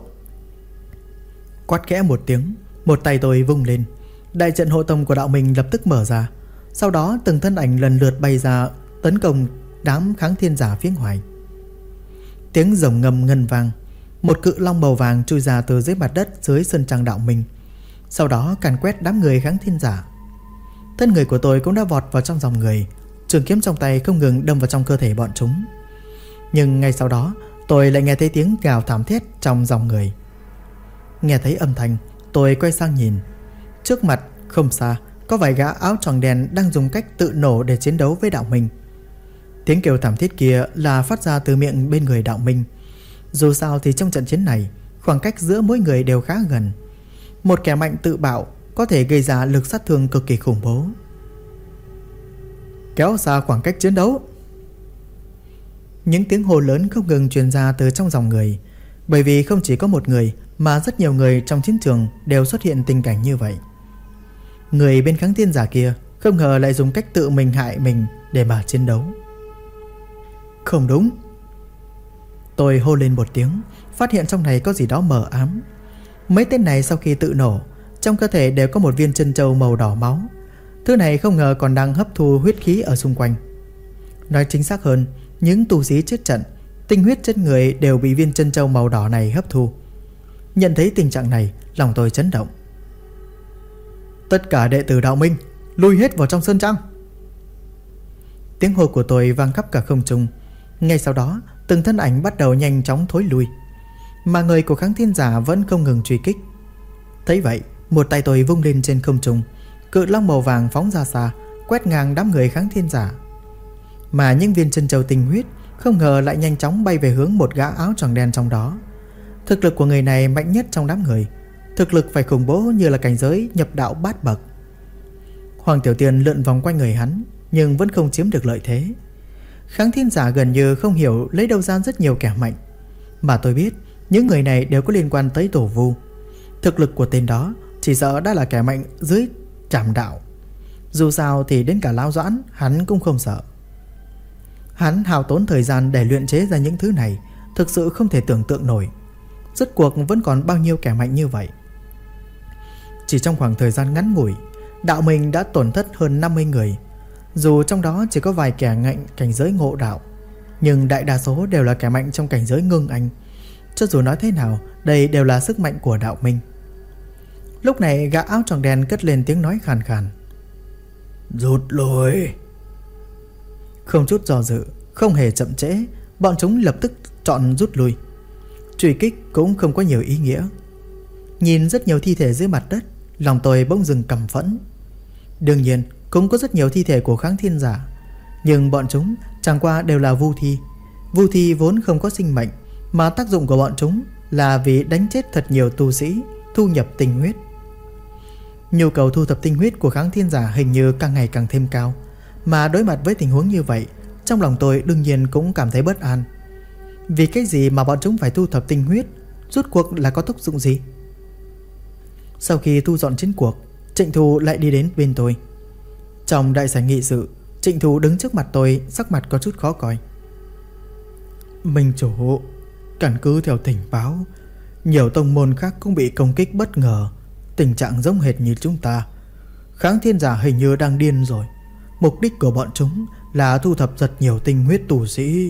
Speaker 1: Quát khẽ một tiếng, một tay tôi vung lên, đại trận hộ tông của đạo minh lập tức mở ra. Sau đó từng thân ảnh lần lượt bay ra tấn công đám kháng thiên giả phía ngoài. Tiếng rồng ngầm ngân vang, một cự long màu vàng chui ra từ dưới mặt đất dưới sân trang đạo minh, sau đó càn quét đám người kháng thiên giả. Thân người của tôi cũng đã vọt vào trong dòng người, trường kiếm trong tay không ngừng đâm vào trong cơ thể bọn chúng. Nhưng ngay sau đó tôi lại nghe thấy tiếng gào thảm thiết trong dòng người. Nghe thấy âm thanh, tôi quay sang nhìn. Trước mặt không xa có vài gã áo choàng đen đang dùng cách tự nổ để chiến đấu với Đạo Minh. Tiếng kêu thảm thiết kia là phát ra từ miệng bên người Đạo Minh. Dù sao thì trong trận chiến này, khoảng cách giữa mỗi người đều khá gần. Một kẻ mạnh tự bạo có thể gây ra lực sát thương cực kỳ khủng bố. Kéo xa khoảng cách chiến đấu. Những tiếng hô lớn không ngừng truyền ra từ trong dòng người, bởi vì không chỉ có một người mà rất nhiều người trong chiến trường đều xuất hiện tình cảnh như vậy. Người bên kháng thiên giả kia không ngờ lại dùng cách tự mình hại mình để mà chiến đấu. Không đúng. Tôi hô lên một tiếng, phát hiện trong này có gì đó mờ ám. Mấy tên này sau khi tự nổ, trong cơ thể đều có một viên chân châu màu đỏ máu. Thứ này không ngờ còn đang hấp thu huyết khí ở xung quanh. Nói chính xác hơn, những tu sĩ chết trận, tinh huyết trên người đều bị viên chân châu màu đỏ này hấp thu. Nhận thấy tình trạng này, lòng tôi chấn động. Tất cả đệ tử Đạo Minh lui hết vào trong sơn trang. Tiếng hô của tôi vang khắp cả không trung. Ngay sau đó, từng thân ảnh bắt đầu nhanh chóng thối lui, mà người của kháng thiên giả vẫn không ngừng truy kích. Thấy vậy, một tay tôi vung lên trên không trung, cự long màu vàng phóng ra xa, quét ngang đám người kháng thiên giả. Mà những viên chân châu tinh huyết không ngờ lại nhanh chóng bay về hướng một gã áo choàng đen trong đó. Thực lực của người này mạnh nhất trong đám người, thực lực phải khủng bố như là cảnh giới nhập đạo bát bậc. Hoàng Tiểu Tiên lượn vòng quanh người hắn, nhưng vẫn không chiếm được lợi thế. Kháng thiên giả gần như không hiểu lấy đâu ra rất nhiều kẻ mạnh, mà tôi biết những người này đều có liên quan tới Tổ Vu. Thực lực của tên đó chỉ sợ đã là kẻ mạnh dưới Trảm Đạo. Dù sao thì đến cả Lão Doãn hắn cũng không sợ. Hắn hao tốn thời gian để luyện chế ra những thứ này, thực sự không thể tưởng tượng nổi. Rốt cuộc vẫn còn bao nhiêu kẻ mạnh như vậy. Chỉ trong khoảng thời gian ngắn ngủi, Đạo Minh đã tổn thất hơn 50 người. Dù trong đó chỉ có vài kẻ mạnh cảnh giới ngộ đạo, nhưng đại đa số đều là kẻ mạnh trong cảnh giới ngưng anh. Cho dù nói thế nào, đây đều là sức mạnh của Đạo Minh. Lúc này gã áo choàng đen cất lên tiếng nói khàn khàn. Rút lui. Không chút do dự, không hề chậm trễ, bọn chúng lập tức chọn rút lui. Truy kích cũng không có nhiều ý nghĩa. Nhìn rất nhiều thi thể dưới mặt đất, lòng tôi bỗng dừng căm phẫn. Đương nhiên cũng có rất nhiều thi thể của kháng thiên giả, nhưng bọn chúng chẳng qua đều là vu thi. Vu thi vốn không có sinh mệnh, mà tác dụng của bọn chúng là vì đánh chết thật nhiều tu sĩ, thu nhập tinh huyết. Nhu cầu thu thập tinh huyết của kháng thiên giả hình như càng ngày càng thêm cao, mà đối mặt với tình huống như vậy, trong lòng tôi đương nhiên cũng cảm thấy bất an. Vì cái gì mà bọn chúng phải thu thập tinh huyết? Rốt cuộc là có tác dụng gì? Sau khi thu dọn chiến cuộc, Trịnh Thù lại đi đến bên tôi. Trong đại sảnh nghị sự, Trịnh Thù đứng trước mặt tôi, sắc mặt có chút khó coi. Minh chủ, căn cứ theo tình báo, nhiều tông môn khác cũng bị công kích bất ngờ, tình trạng giống hệt như chúng ta. Kháng thiên giả hình như đang điên rồi. Mục đích của bọn chúng là thu thập rất nhiều tinh huyết tu sĩ.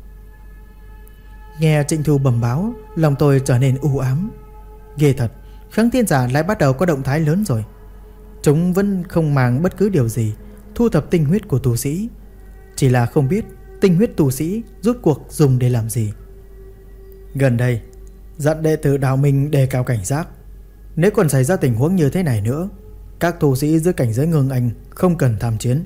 Speaker 1: Nghe Trịnh Thù bẩm báo, lòng tôi trở nên u ám. Ghê thật, kháng thiên giả lại bắt đầu có động thái lớn rồi. Chúng vẫn không màng bất cứ điều gì, thu thập tinh huyết của tu sĩ. Chỉ là không biết tinh huyết tu sĩ rốt cuộc dùng để làm gì. Gần đây, dặn đệ tử Đạo Minh đề cao cảnh giác. Nếu còn xảy ra tình huống như thế này nữa, các tu sĩ dưới cảnh giới ngưng anh không cần tham chiến.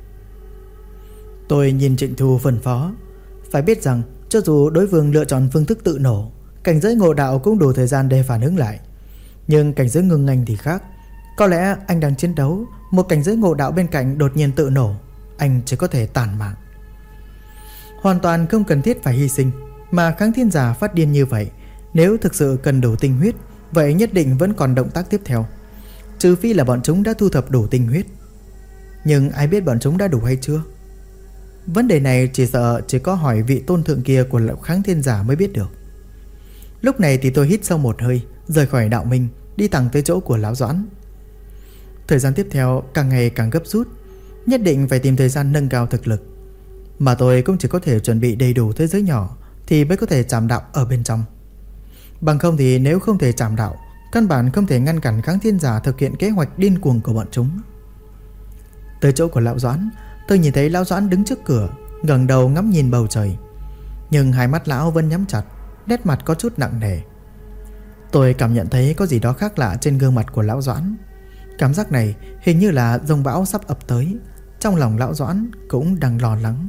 Speaker 1: Tôi nhìn Trịnh Thù phân phó. Phải biết rằng cho dù đối phương lựa chọn phương thức tự nổ, cảnh giới ngộ đạo cũng đủ thời gian để phản ứng lại. Nhưng cảnh giới ngưng anh thì khác. Có lẽ anh đang chiến đấu, một cảnh giới ngộ đạo bên cạnh đột nhiên tự nổ, anh chỉ có thể tàn mạng. Hoàn toàn không cần thiết phải hy sinh. Mà kháng thiên giả phát điên như vậy, nếu thực sự cần đủ tinh huyết, vậy nhất định vẫn còn động tác tiếp theo. Trừ phi là bọn chúng đã thu thập đủ tinh huyết. Nhưng ai biết bọn chúng đã đủ hay chưa? Vấn đề này chỉ sợ chỉ có hỏi vị tôn thượng kia của kháng thiên giả mới biết được. Lúc này thì tôi hít sâu một hơi, rời khỏi Đạo Minh, đi thẳng tới chỗ của Lão Doãn. Thời gian tiếp theo càng ngày càng gấp rút, nhất định phải tìm thời gian nâng cao thực lực. Mà tôi cũng chỉ có thể chuẩn bị đầy đủ thế giới nhỏ thì mới có thể chạm đạo ở bên trong. Bằng không thì nếu không thể chạm đạo, căn bản không thể ngăn cản kháng thiên giả thực hiện kế hoạch điên cuồng của bọn chúng. Tới chỗ của Lão Doãn, tôi nhìn thấy Lão Doãn đứng trước cửa, ngẩng đầu ngắm nhìn bầu trời. Nhưng hai mắt lão vẫn nhắm chặt, nét mặt có chút nặng nề. Tôi cảm nhận thấy có gì đó khác lạ trên gương mặt của Lão Doãn. Cảm giác này hình như là dông bão sắp ập tới. Trong lòng lão Doãn cũng đang lo lắng.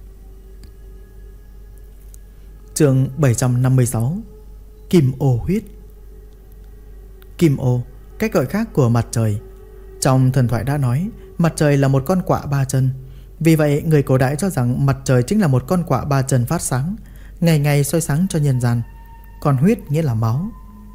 Speaker 1: Chương 756. Kim ô huyết. Kim ô, cách gọi khác của mặt trời. Trong thần thoại đã nói mặt trời là một con quạ ba chân. Vì vậy người cổ đại cho rằng mặt trời chính là một con quạ ba chân phát sáng, ngày ngày soi sáng cho nhân gian. Còn huyết nghĩa là máu.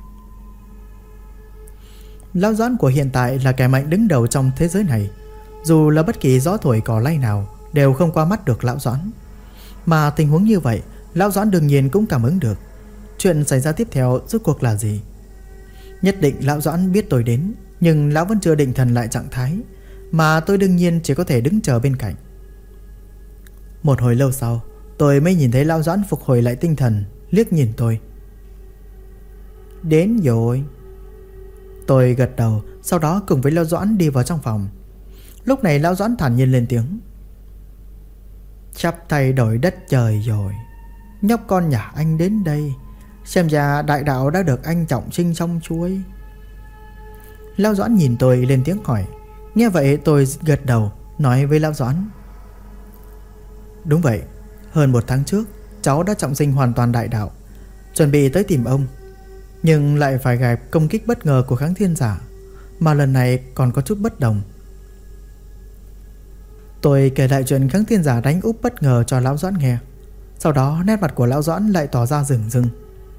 Speaker 1: Lão Doãn của hiện tại là kẻ mạnh đứng đầu trong thế giới này. Dù là bất kỳ gió thổi cỏ lay nào đều không qua mắt được lão Doãn. Mà tình huống như vậy lão Doãn đương nhiên cũng cảm ứng được. Chuyện xảy ra tiếp theo rốt cuộc là gì? Nhất định lão Doãn biết tôi đến, nhưng lão vẫn chưa định thần lại trạng thái, mà tôi đương nhiên chỉ có thể đứng chờ bên cạnh. Một hồi lâu sau, tôi mới nhìn thấy lão Doãn phục hồi lại tinh thần, liếc nhìn tôi. Đến rồi. Tôi gật đầu, sau đó cùng với lão Doãn đi vào trong phòng. Lúc này lão Doãn thản nhiên lên tiếng. Sắp thay đổi đất trời rồi. Nhóc con nhà anh đến đây, xem ra đại đạo đã được anh trọng sinh xong chuối. Lão Doãn nhìn tôi lên tiếng hỏi. Nghe vậy tôi gật đầu, nói với lão Doãn. Đúng vậy, hơn 1 tháng trước cháu đã trọng sinh hoàn toàn đại đạo, chuẩn bị tới tìm ông, nhưng lại phải gặp công kích bất ngờ của Kháng Thiên Giả, mà lần này còn có chút bất đồng. Tôi kể lại chuyện Kháng Thiên Giả đánh úp bất ngờ cho lão Doãn nghe. Sau đó nét mặt của lão Doãn lại tỏ ra rừng rưng.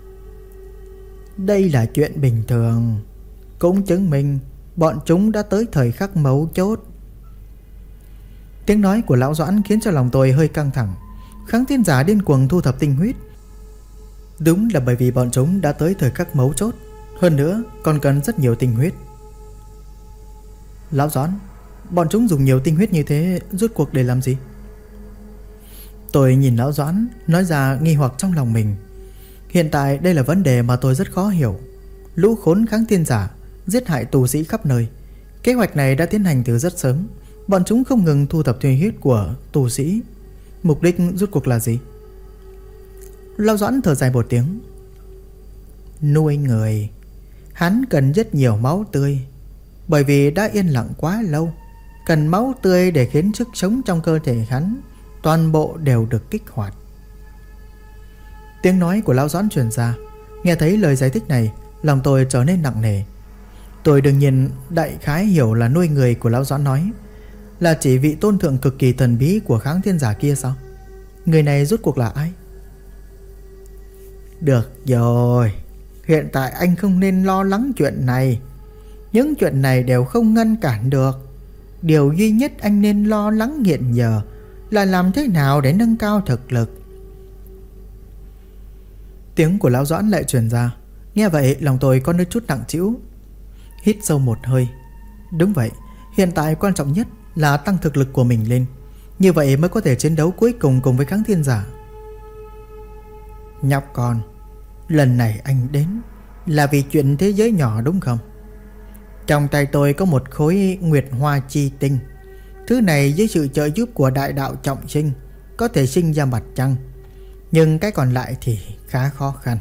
Speaker 1: Đây là chuyện bình thường, cũng chứng minh bọn chúng đã tới thời khắc mấu chốt. Tiếng nói của lão Doãn khiến cho lòng tôi hơi căng thẳng. Kháng Thiên Giả điên cuồng thu thập tinh huyết. Đúng là bởi vì bọn chúng đã tới thời khắc mấu chốt, hơn nữa còn cần rất nhiều tinh huyết. Lão Doãn, bọn chúng dùng nhiều tinh huyết như thế rốt cuộc để làm gì? Tôi nhìn lão Doãn, nói ra nghi hoặc trong lòng mình. Hiện tại đây là vấn đề mà tôi rất khó hiểu. Lũ khốn Kháng Thiên Giả giết hại tù sĩ khắp nơi. Kế hoạch này đã tiến hành từ rất sớm. Bọn chúng không ngừng thu thập tinh huyết của tù sĩ. Mục đích rốt cuộc là gì? Lão Doãn thở dài một tiếng. Nuôi người, hắn cần rất nhiều máu tươi, bởi vì đã yên lặng quá lâu. Cần máu tươi để khiến sức sống trong cơ thể hắn toàn bộ đều được kích hoạt. Tiếng nói của lão Doãn truyền ra. Nghe thấy lời giải thích này, lòng tôi trở nên nặng nề. Tôi đương nhiên đại khái hiểu là nuôi người của lão Doãn nói là chỉ vị tôn thượng cực kỳ thần bí của Kháng Thiên Giả kia sao? Người này rốt cuộc là ai? Được rồi, hiện tại anh không nên lo lắng chuyện này. Những chuyện này đều không ngăn cản được. Điều duy nhất anh nên lo lắng hiện giờ là làm thế nào để nâng cao thực lực. Tiếng của lão Doãn lại truyền ra. Nghe vậy lòng tôi có nơi chút nặng trĩu. Hít sâu một hơi. Đúng vậy, hiện tại quan trọng nhất là tăng thực lực của mình lên, như vậy mới có thể chiến đấu cuối cùng với Kháng Thiên Giả. Nhóc con, lần này anh đến là vì chuyện thế giới nhỏ đúng không? Trong tay tôi có một khối Nguyệt Hoa Chi Tinh. Thứ này với sự trợ giúp của đại đạo trọng sinh có thể sinh ra mặt trăng, nhưng cái còn lại thì khá khó khăn.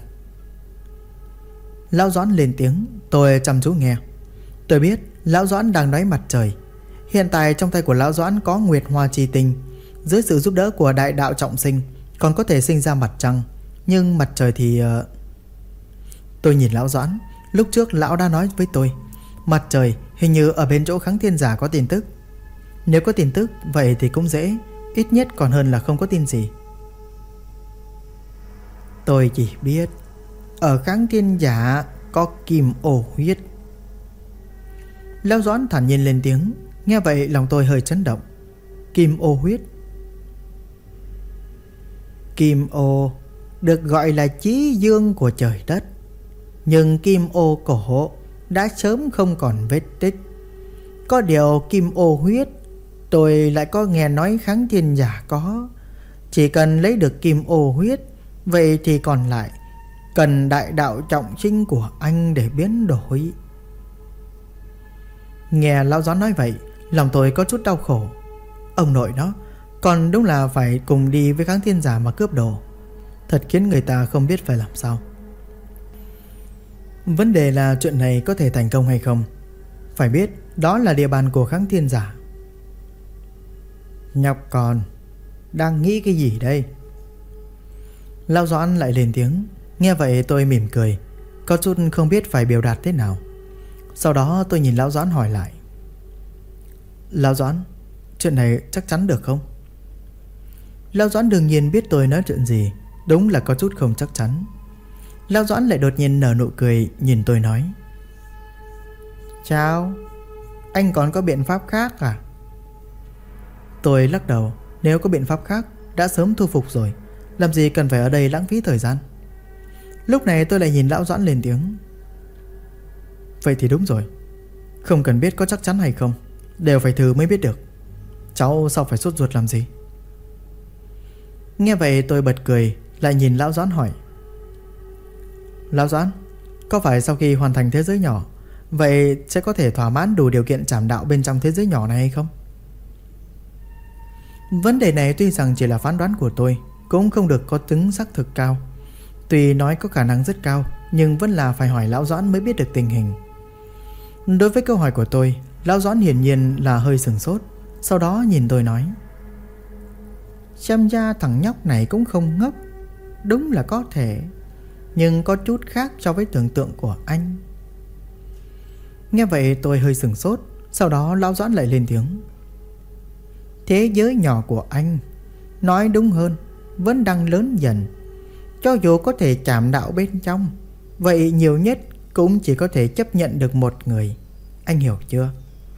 Speaker 1: Lão Doãn lên tiếng. Tôi chăm chú nghe. Tôi biết lão Doãn đang nói mặt trời. Hiện tại trong tay của lão Doãn có Nguyệt Hoa Chi Tinh, dưới sự giúp đỡ của đại đạo trọng sinh còn có thể sinh ra mặt trăng. Nhưng mặt trời thì... Tôi nhìn lão Doãn. Lúc trước lão đã nói với tôi mặt trời hình như ở bên chỗ Kháng Thiên Giả có tin tức. Nếu có tin tức vậy thì cũng dễ, ít nhất còn hơn là không có tin gì. Tôi chỉ biết ở Kháng Thiên Giả có kim ô huyết. Lão Doãn thản nhiên lên tiếng. Nghe vậy lòng tôi hơi chấn động. Kim ô huyết. Kim ô được gọi là chí dương của trời đất, nhưng kim ô cổ đã sớm không còn vết tích. Có điều kim ô huyết tôi lại có nghe nói Kháng Thiên Giả có. Chỉ cần lấy được kim ô huyết, vậy thì còn lại cần đại đạo trọng sinh của anh để biến đổi. Nghe lão Doãn nói vậy, lòng tôi có chút đau khổ. Ông nội nó còn đúng là phải cùng đi với Kháng Thiên Giả mà cướp đồ. Thật khiến người ta không biết phải làm sao. Vấn đề là chuyện này có thể thành công hay không phải biết đó là địa bàn của Kháng Thiên Giả. Nhóc con đang nghĩ cái gì đây? Lão Doãn lại lên tiếng. Nghe vậy tôi mỉm cười, có chút không biết phải biểu đạt thế nào. Sau đó tôi nhìn Lão Doãn hỏi lại. Lão Doãn, chuyện này chắc chắn được không? Lão Doãn đương nhiên biết tôi nói chuyện gì, đúng là có chút không chắc chắn. Lão Doãn lại đột nhiên nở nụ cười, nhìn tôi nói. Chào, anh còn có biện pháp khác à? Tôi lắc đầu. Nếu có biện pháp khác đã sớm thu phục rồi, làm gì cần phải ở đây lãng phí thời gian. Lúc này tôi lại nhìn Lão Doãn lên tiếng. Vậy thì đúng rồi, không cần biết có chắc chắn hay không, đều phải thử mới biết được. Cháu sao phải sốt ruột làm gì? Nghe vậy tôi bật cười, lại nhìn Lão Doãn hỏi. Lão Doãn, có phải sau khi hoàn thành thế giới nhỏ, vậy sẽ có thể thỏa mãn đủ điều kiện trảm đạo bên trong thế giới nhỏ này hay không? Vấn đề này tuy rằng chỉ là phán đoán của tôi, cũng không được có tính xác thực cao. Tuy nói có khả năng rất cao, nhưng vẫn là phải hỏi Lão Doãn mới biết được tình hình. Đối với câu hỏi của tôi, Lão Doãn hiển nhiên là hơi sửng sốt. Sau đó nhìn tôi nói. Xem ra thằng nhóc này cũng không ngốc. Đúng là có thể, nhưng có chút khác so với tưởng tượng của anh. Nghe vậy tôi hơi sửng sốt. Sau đó Lão Doãn lại lên tiếng. Thế giới nhỏ của anh, nói đúng hơn, vẫn đang lớn dần. Cho dù có thể chạm đạo bên trong, vậy nhiều nhất cũng chỉ có thể chấp nhận được một người. Anh hiểu chưa?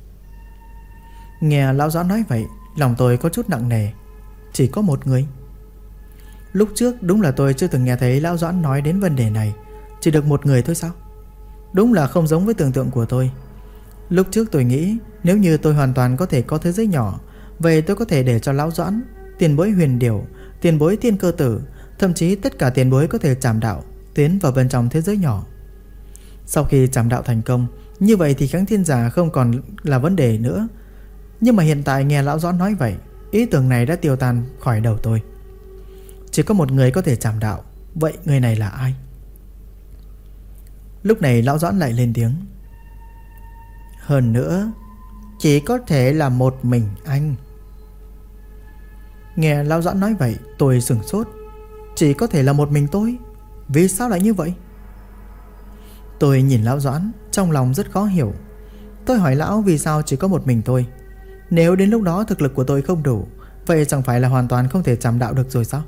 Speaker 1: Nghe Lão Doãn nói vậy, lòng tôi có chút nặng nề. Chỉ có một người? Lúc trước đúng là tôi chưa từng nghe thấy Lão Doãn nói đến vấn đề này. Chỉ được một người thôi sao? Đúng là không giống với tưởng tượng của tôi. Lúc trước tôi nghĩ nếu như tôi hoàn toàn có thể có thế giới nhỏ, vậy tôi có thể để cho Lão Doãn, tiền bối Huyền Điểu, tiền bối Thiên Cơ Tử, thậm chí tất cả tiền bối có thể trảm đạo tiến vào bên trong thế giới nhỏ. Sau khi trảm đạo thành công, như vậy thì Kháng Thiên Giả không còn là vấn đề nữa. Nhưng mà hiện tại nghe Lão Doãn nói vậy, ý tưởng này đã tiêu tan khỏi đầu tôi. Chỉ có một người có thể trảm đạo, vậy người này là ai? Lúc này Lão Doãn lại lên tiếng. Hơn nữa, chỉ có thể là một mình anh. Nghe Lão Doãn nói vậy, tôi sửng sốt. Chỉ có thể là một mình tôi? Vì sao lại như vậy? Tôi nhìn Lão Doãn, trong lòng rất khó hiểu. Tôi hỏi Lão vì sao chỉ có một mình tôi. Nếu đến lúc đó thực lực của tôi không đủ, vậy chẳng phải là hoàn toàn không thể trảm đạo được rồi sao?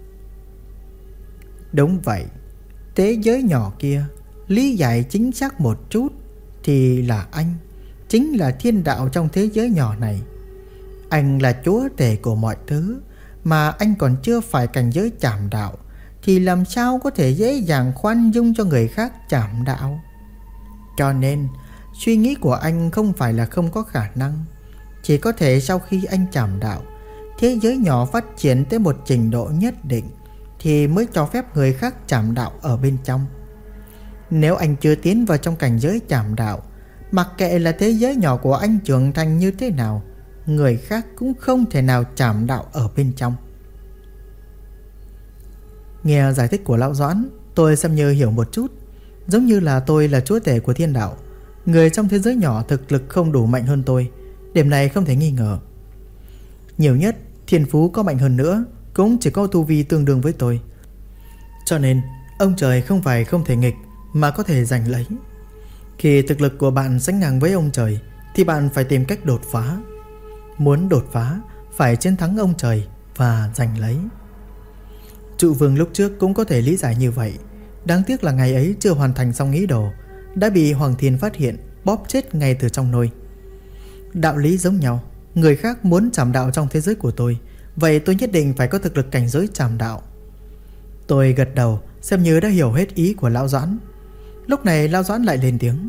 Speaker 1: Đúng vậy, thế giới nhỏ kia, lý giải chính xác một chút thì là anh chính là thiên đạo trong thế giới nhỏ này. Anh là chúa tể của mọi thứ, mà anh còn chưa phải cảnh giới trảm đạo, thì làm sao có thể dễ dàng khoan dung cho người khác trảm đạo. Cho nên suy nghĩ của anh không phải là không có khả năng. Chỉ có thể sau khi anh trảm đạo, thế giới nhỏ phát triển tới một trình độ nhất định thì mới cho phép người khác trảm đạo ở bên trong. Nếu anh chưa tiến vào trong cảnh giới trảm đạo, mặc kệ là thế giới nhỏ của anh trưởng thành như thế nào, người khác cũng không thể nào trảm đạo ở bên trong. Nghe giải thích của Lão Doãn, tôi xem như hiểu một chút. Giống như là tôi là chúa tể của thiên đạo, người trong thế giới nhỏ thực lực không đủ mạnh hơn tôi. Điểm này không thể nghi ngờ. Nhiều nhất thiên phú có mạnh hơn nữa cũng chỉ có tu vi tương đương với tôi. Cho nên ông trời không phải không thể nghịch, mà có thể giành lấy. Khi thực lực của bạn sánh ngang với ông trời, thì bạn phải tìm cách đột phá. Muốn đột phá, phải chiến thắng ông trời và giành lấy. Trụ vương lúc trước cũng có thể lý giải như vậy. Đáng tiếc là ngày ấy chưa hoàn thành xong ý đồ, đã bị Hoàng Thiên phát hiện, bóp chết ngay từ trong nôi. Đạo lý giống nhau. Người khác muốn trảm đạo trong thế giới của tôi, vậy tôi nhất định phải có thực lực cảnh giới trảm đạo. Tôi gật đầu, xem như đã hiểu hết ý của Lão Doãn. Lúc này Lão Doãn lại lên tiếng.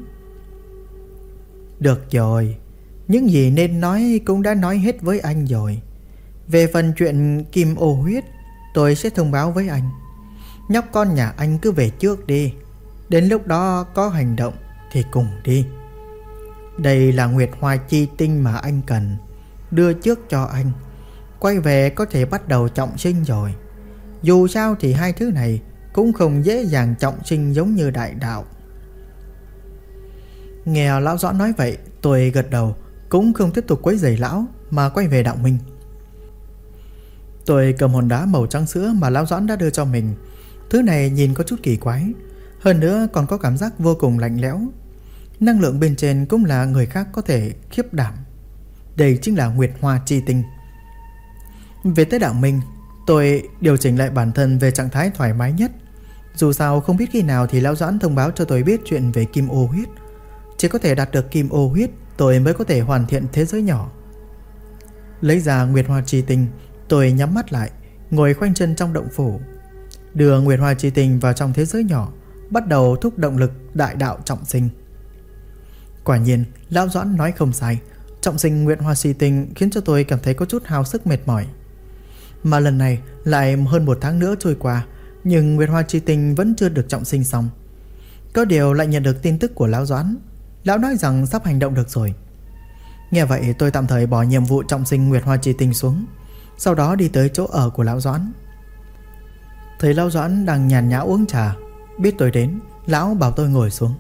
Speaker 1: Được rồi, những gì nên nói cũng đã nói hết với anh rồi. Về phần chuyện kim ô huyết, tôi sẽ thông báo với anh. Nhóc con nhà anh cứ về trước đi, đến lúc đó có hành động thì cùng đi. Đây là Nguyệt Hoa Chi Tinh mà anh cần, đưa trước cho anh. Quay về có thể bắt đầu trọng sinh rồi. Dù sao thì hai thứ này cũng không dễ dàng trọng sinh giống như đại đạo. Nghe lão Doãn nói vậy, tôi gật đầu, cũng không tiếp tục quấy rầy lão mà quay về đạo minh. Tôi cầm hòn đá màu trắng sữa mà lão Doãn đã đưa cho mình. Thứ này nhìn có chút kỳ quái, hơn nữa còn có cảm giác vô cùng lạnh lẽo. Năng lượng bên trên cũng là người khác có thể khiếp đảm. Đây chính là Nguyệt Hoa Chi Tinh. Về tới đạo minh, tôi điều chỉnh lại bản thân về trạng thái thoải mái nhất. Dù sao không biết khi nào thì lão Doãn thông báo cho tôi biết chuyện về kim ô huyết. Chỉ có thể đạt được kim ô huyết, tôi mới có thể hoàn thiện thế giới nhỏ. Lấy ra Nguyệt Hoa Chi Tinh, tôi nhắm mắt lại, ngồi khoanh chân trong động phủ, đưa Nguyệt Hoa Chi Tinh vào trong thế giới nhỏ, bắt đầu thúc động lực đại đạo trọng sinh. Quả nhiên, lão Doãn nói không sai, trọng sinh Nguyệt Hoa Chi Tinh khiến cho tôi cảm thấy có chút hao sức mệt mỏi. Mà lần này lại hơn 1 tháng nữa trôi qua, nhưng Nguyệt Hoa Chi Tinh vẫn chưa được trọng sinh xong. Có điều lại nhận được tin tức của lão Doãn. Lão nói rằng sắp hành động được rồi. Nghe vậy tôi tạm thời bỏ nhiệm vụ trọng sinh Nguyệt Hoa Chi Tinh xuống, sau đó đi tới chỗ ở của lão Doãn. Thấy lão Doãn đang nhàn nhã uống trà, biết tôi đến, lão bảo tôi ngồi xuống.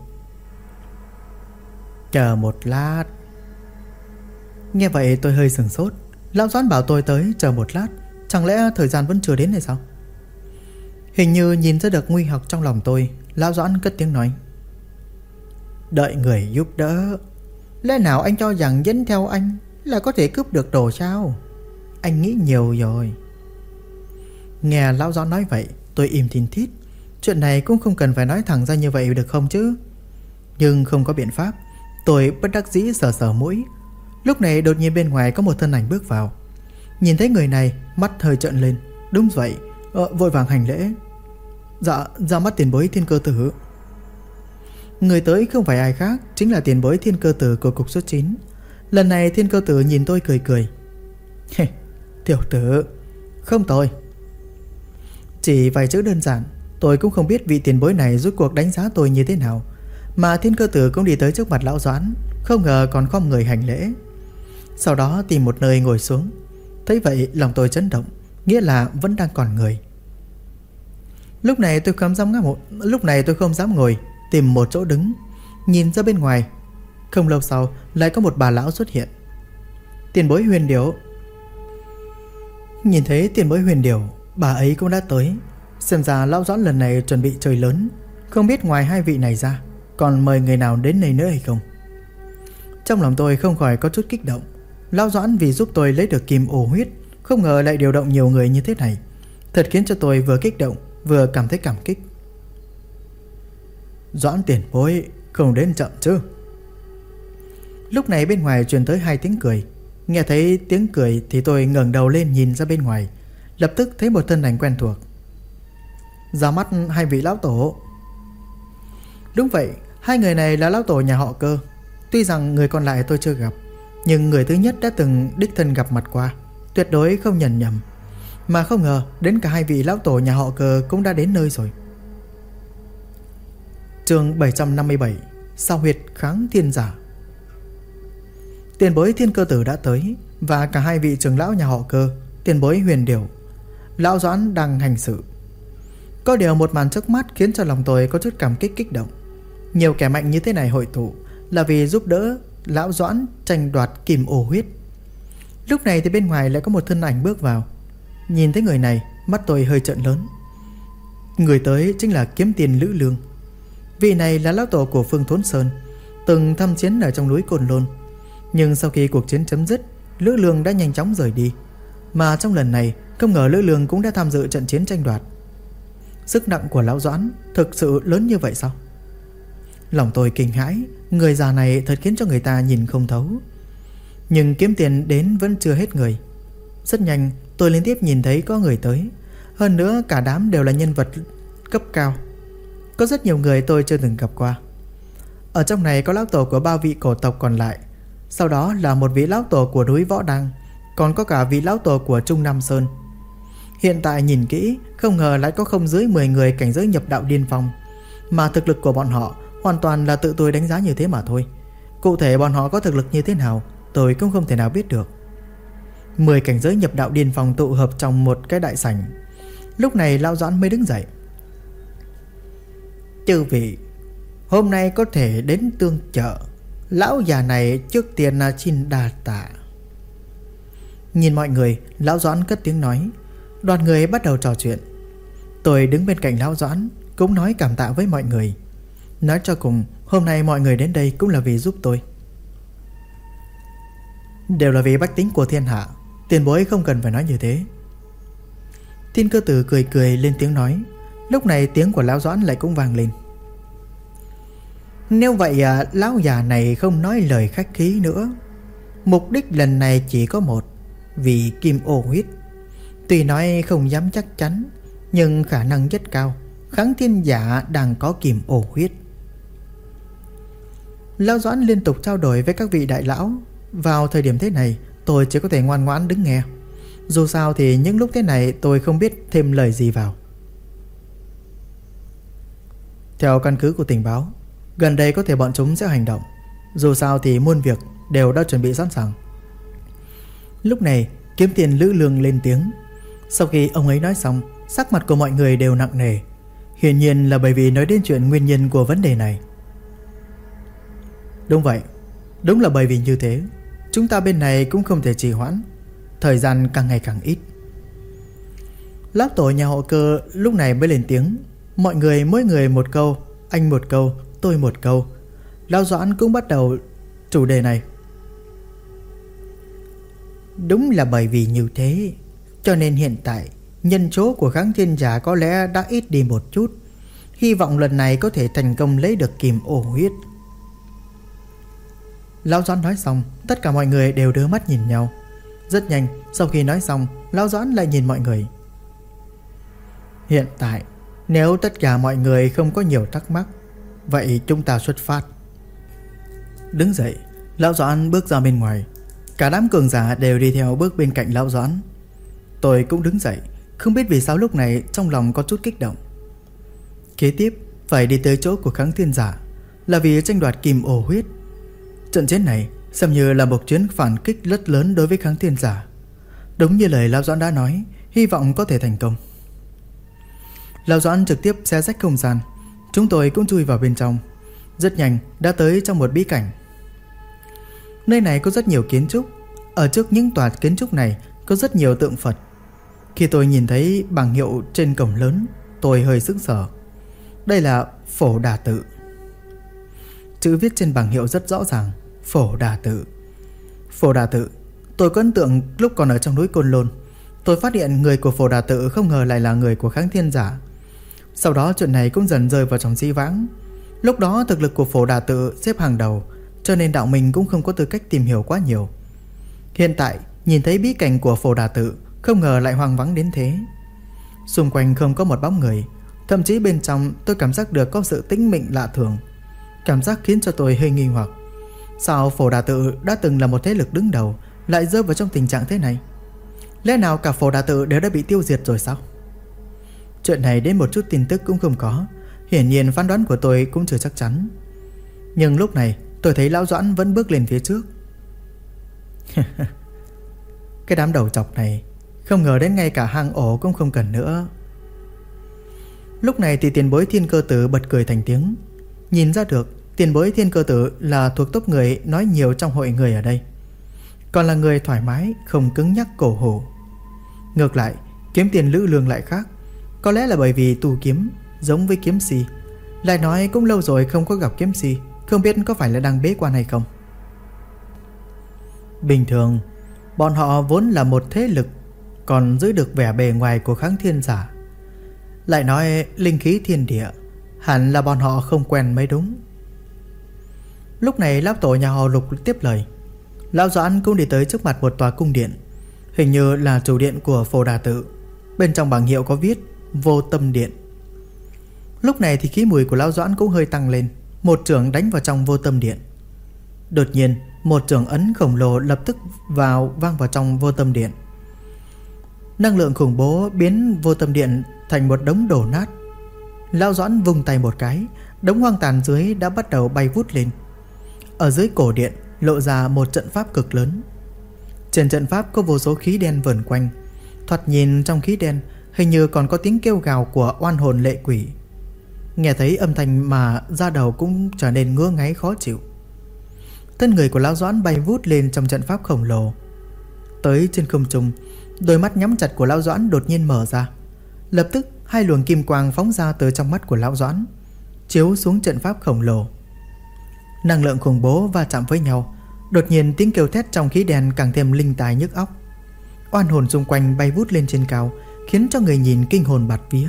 Speaker 1: Chờ một lát. Nghe vậy tôi hơi sửng sốt. Lão Doãn bảo tôi tới chờ một lát, chẳng lẽ thời gian vẫn chưa đến hay sao? Hình như nhìn ra được nguy hoặc trong lòng tôi, lão Doãn cất tiếng nói: đợi người giúp đỡ. Lẽ nào anh cho rằng dẫn theo anh là có thể cướp được đồ sao? Anh nghĩ nhiều rồi. Nghe lão Doãn nói vậy, tôi im thìn thít. Chuyện này cũng không cần phải nói thẳng ra như vậy được không chứ? Nhưng không có biện pháp, tôi bất đắc dĩ sờ sờ mũi. Lúc này đột nhiên bên ngoài có một thân ảnh bước vào. Nhìn thấy người này, mắt hơi trợn lên. Đúng vậy, vội vàng hành lễ. Dạ, ra mắt tiền bối Thiên Cơ Tử. Người tới không phải ai khác, chính là tiền bối Thiên Cơ Tử của cục xuất 9. Lần này Thiên Cơ Tử nhìn tôi cười cười. Tiểu tử, không tồi. Chỉ vài chữ đơn giản, tôi cũng không biết vị tiền bối này rốt cuộc đánh giá tôi như thế nào, mà Thiên Cơ Tử cũng đi tới trước mặt lão Doãn, không ngờ còn khom người hành lễ. Sau đó tìm một nơi ngồi xuống. Thấy vậy lòng tôi chấn động, nghĩa là vẫn đang còn người. Lúc này tôi không dám ngồi, tìm một chỗ đứng, nhìn ra bên ngoài. Không lâu sau lại có một bà lão xuất hiện. Tiền bối Huyền Điểu. Nhìn thấy tiền bối Huyền Điểu, bà ấy cũng đã tới. Xem ra lão Doãn lần này chuẩn bị chơi lớn, không biết ngoài hai vị này ra còn mời người nào đến đây nữa hay không. Trong lòng tôi không khỏi có chút kích động. Lão Doãn vì giúp tôi lấy được kim ô huyết, không ngờ lại điều động nhiều người như thế này, thật khiến cho tôi vừa kích động vừa cảm thấy cảm kích. Doãn tiền bối không đến chậm chứ? Lúc này bên ngoài truyền tới 2 tiếng cười. Nghe thấy tiếng cười thì tôi ngẩng đầu lên nhìn ra bên ngoài, lập tức thấy một thân ảnh quen thuộc. Ra mắt 2 vị lão tổ. Đúng vậy, 2 người này là lão tổ nhà họ Cơ. Tuy rằng người còn lại tôi chưa gặp, nhưng người thứ nhất đã từng đích thân gặp mặt qua, tuyệt đối không nhận nhầm. Mà không ngờ đến cả 2 vị lão tổ nhà họ Cơ cũng đã đến nơi rồi. Chương 757: Sao huyệt kháng thiên giả. Tiền bối Thiên Cơ Tử đã tới, và cả 2 vị trưởng lão nhà họ Cơ, tiền bối Huyền Điểu, lão Doãn đang hành sự. Có điều một màn trước mắt khiến cho lòng tôi có chút cảm kích động. Nhiều kẻ mạnh như thế này hội tụ là vì giúp đỡ lão Doãn tranh đoạt kim ô huyết. Lúc này thì bên ngoài lại có một thân ảnh bước vào. Nhìn thấy người này, mắt tôi hơi trợn lớn. Người tới chính là Kiếm Tiền Lữ Lương. Vị này là lão tổ của Phương Thốn Sơn, từng tham chiến ở trong núi Côn Lôn. Nhưng sau khi cuộc chiến chấm dứt, Lữ Lương đã nhanh chóng rời đi. Mà trong lần này, không ngờ Lữ Lương cũng đã tham dự trận chiến tranh đoạt. Sức nặng của lão Doãn thực sự lớn như vậy sao? Lòng tôi kinh hãi, người già này thật khiến cho người ta nhìn không thấu. Nhưng Kiếm Tiền đến vẫn chưa hết người. Rất nhanh tôi liên tiếp nhìn thấy có người tới. Hơn nữa cả đám đều là nhân vật cấp cao. Có rất nhiều người tôi chưa từng gặp qua. Ở trong này có lão tổ của 3 vị cổ tộc còn lại, sau đó là một vị lão tổ của núi Võ Đăng, còn có cả vị lão tổ của Trung Nam Sơn. Hiện tại nhìn kỹ, không ngờ lại có không dưới 10 người cảnh giới nhập đạo điên phong. Mà thực lực của bọn họ hoàn toàn là tự tôi đánh giá như thế mà thôi. Cụ thể bọn họ có thực lực như thế nào tôi cũng không thể nào biết được. 10 cảnh giới nhập đạo điên phong tụ hợp trong một cái đại sảnh. Lúc này lão Doãn mới đứng dậy. Chư vị, hôm nay có thể đến tương trợ Lão già này trước tiên xin đà tạ. Nhìn mọi người, Lão Doãn cất tiếng nói. Đoàn người bắt đầu trò chuyện. Tôi đứng bên cạnh Lão Doãn cũng nói cảm tạ với mọi người. Nói cho cùng, hôm nay mọi người đến đây cũng là vì giúp tôi. Đều là vì bách tính của thiên hạ, tiền bối không cần phải nói như thế. Thiên Cơ Tử cười cười lên tiếng nói. Lúc này tiếng của Lão Doãn lại cũng vang lên. Nếu vậy lão già này không nói lời khách khí nữa. Mục đích lần này chỉ có một, vì kim ô huyết. Tuy nói không dám chắc chắn, nhưng khả năng rất cao Kháng Thiên Giả đang có kim ô huyết. Lão Doãn liên tục trao đổi với các vị đại lão. Vào thời điểm thế này, tôi chỉ có thể ngoan ngoãn đứng nghe. Dù sao thì những lúc thế này tôi không biết thêm lời gì vào. Theo căn cứ của tình báo, gần đây có thể bọn chúng sẽ hành động. Dù sao thì muôn việc đều đã chuẩn bị sẵn sàng. Lúc này Kiếm Tiền Lữ Lương lên tiếng. Sau khi ông ấy nói xong, sắc mặt của mọi người đều nặng nề. Hiển nhiên là bởi vì nói đến chuyện nguyên nhân của vấn đề này. Đúng vậy, đúng là bởi vì như thế, chúng ta bên này cũng không thể trì hoãn. Thời gian càng ngày càng ít. Lão tổ nhà họ Cơ lúc này mới lên tiếng. Mọi người mỗi người một câu, anh một câu, tôi một câu. Lão Doãn cũng bắt đầu chủ đề này. Đúng là bởi vì như thế, cho nên hiện tại nhân số của Kháng Thiên Giả có lẽ đã ít đi một chút. Hy vọng lần này có thể thành công lấy được kim ô huyết. Lão Doãn nói xong, tất cả mọi người đều đưa mắt nhìn nhau. Rất nhanh, sau khi nói xong, Lão Doãn lại nhìn mọi người. Hiện tại, nếu tất cả mọi người không có nhiều thắc mắc, vậy chúng ta xuất phát. Đứng dậy, Lão Doãn bước ra bên ngoài. Cả đám cường giả đều đi theo bước bên cạnh Lão Doãn. Tôi cũng đứng dậy, không biết vì sao lúc này trong lòng có chút kích động. Kế tiếp phải đi tới chỗ của Kháng Thiên Giả, là vì tranh đoạt kim ô huyết. Trận chiến này xem như là một chuyến phản kích rất lớn đối với Kháng Thiên Giả. Đúng như lời Lão Doãn đã nói, hy vọng có thể thành công. Lão Doãn trực tiếp xé rách không gian. Chúng tôi cũng chui vào bên trong. Rất nhanh đã tới trong một bí cảnh. Nơi này có rất nhiều kiến trúc. Ở trước những tòa kiến trúc này có rất nhiều tượng Phật. Khi tôi nhìn thấy bảng hiệu trên cổng lớn, tôi hơi sững sờ. Đây là Phổ Đà Tự. Chữ viết trên bảng hiệu rất rõ ràng, Phổ Đà Tự. Phổ Đà Tự, tôi có ấn tượng lúc còn ở trong núi Côn Lôn. Tôi phát hiện người của Phổ Đà Tự không ngờ lại là người của Kháng Thiên Giả. Sau đó chuyện này cũng dần rơi vào trong dĩ vãng. Lúc đó thực lực của Phổ Đà Tự xếp hàng đầu, cho nên đạo mình cũng không có tư cách tìm hiểu quá nhiều. Hiện tại nhìn thấy bí cảnh của Phổ Đà Tự, không ngờ lại hoang vắng đến thế. Xung quanh không có một bóng người. Thậm chí bên trong tôi cảm giác được có sự tĩnh mịch lạ thường. Cảm giác khiến cho tôi hơi nghi hoặc. Sao Phổ Đà Tự đã từng là một thế lực đứng đầu lại rơi vào trong tình trạng thế này? Lẽ nào cả Phổ Đà Tự đều đã bị tiêu diệt rồi sao? Chuyện này đến một chút tin tức cũng không có. Hiển nhiên phán đoán của tôi cũng chưa chắc chắn. Nhưng lúc này tôi thấy Lão Doãn vẫn bước lên phía trước. Cái đám đầu chọc này, không ngờ đến ngay cả hang ổ cũng không cần nữa. Lúc này thì tiền bối Thiên Cơ Tử bật cười thành tiếng. Nhìn ra được tiền bối Thiên Cơ Tử là thuộc tốp người nói nhiều trong hội người ở đây, còn là người thoải mái, không cứng nhắc cổ hủ. Ngược lại Kiếm Tiền Lữ Lương lại khác. Có lẽ là bởi vì tu kiếm giống với kiếm si. Lại nói cũng lâu rồi không có gặp kiếm si, không biết có phải là đang bế quan hay không. Bình thường bọn họ vốn là một thế lực, còn giữ được vẻ bề ngoài của Kháng Thiên Giả. Lại nói linh khí thiên địa, hẳn là bọn họ không quen mới đúng. Lúc này Lão tổ nhà họ Lục tiếp lời. Lão Doãn cũng đi tới trước mặt một tòa cung điện, hình như là chủ điện của Phổ Đà Tự. Bên trong bảng hiệu có viết Vô Tâm Điện. Lúc này thì khí mùi của Lão Doãn cũng hơi tăng lên. Một chưởng đánh vào trong Vô Tâm Điện. Đột nhiên một chưởng ấn khổng lồ lập tức vang vào trong Vô Tâm Điện. Năng lượng khủng bố biến Vô Tâm Điện thành một đống đổ nát. Lão Doãn vung tay một cái, đống hoang tàn dưới đã bắt đầu bay vút lên. Ở dưới cổ điện lộ ra một trận pháp cực lớn. Trên trận pháp có vô số khí đen vờn quanh. Thoạt nhìn trong khí đen hình như còn có tiếng kêu gào của oan hồn lệ quỷ. Nghe thấy âm thanh mà da đầu cũng trở nên ngứa ngáy khó chịu. thân người của lão Doãn bay vút lên trong trận pháp khổng lồ. Tới trên không trung, đôi mắt nhắm chặt của lão Doãn đột nhiên mở ra. Lập tức hai luồng kim quang phóng ra từ trong mắt của lão Doãn, chiếu xuống trận pháp khổng lồ. Năng lượng khủng bố va chạm với nhau. Đột nhiên tiếng kêu thét trong khí đen càng thêm linh tai nhức óc. Oan hồn xung quanh bay vút lên trên cao, khiến cho người nhìn kinh hồn bạt vía.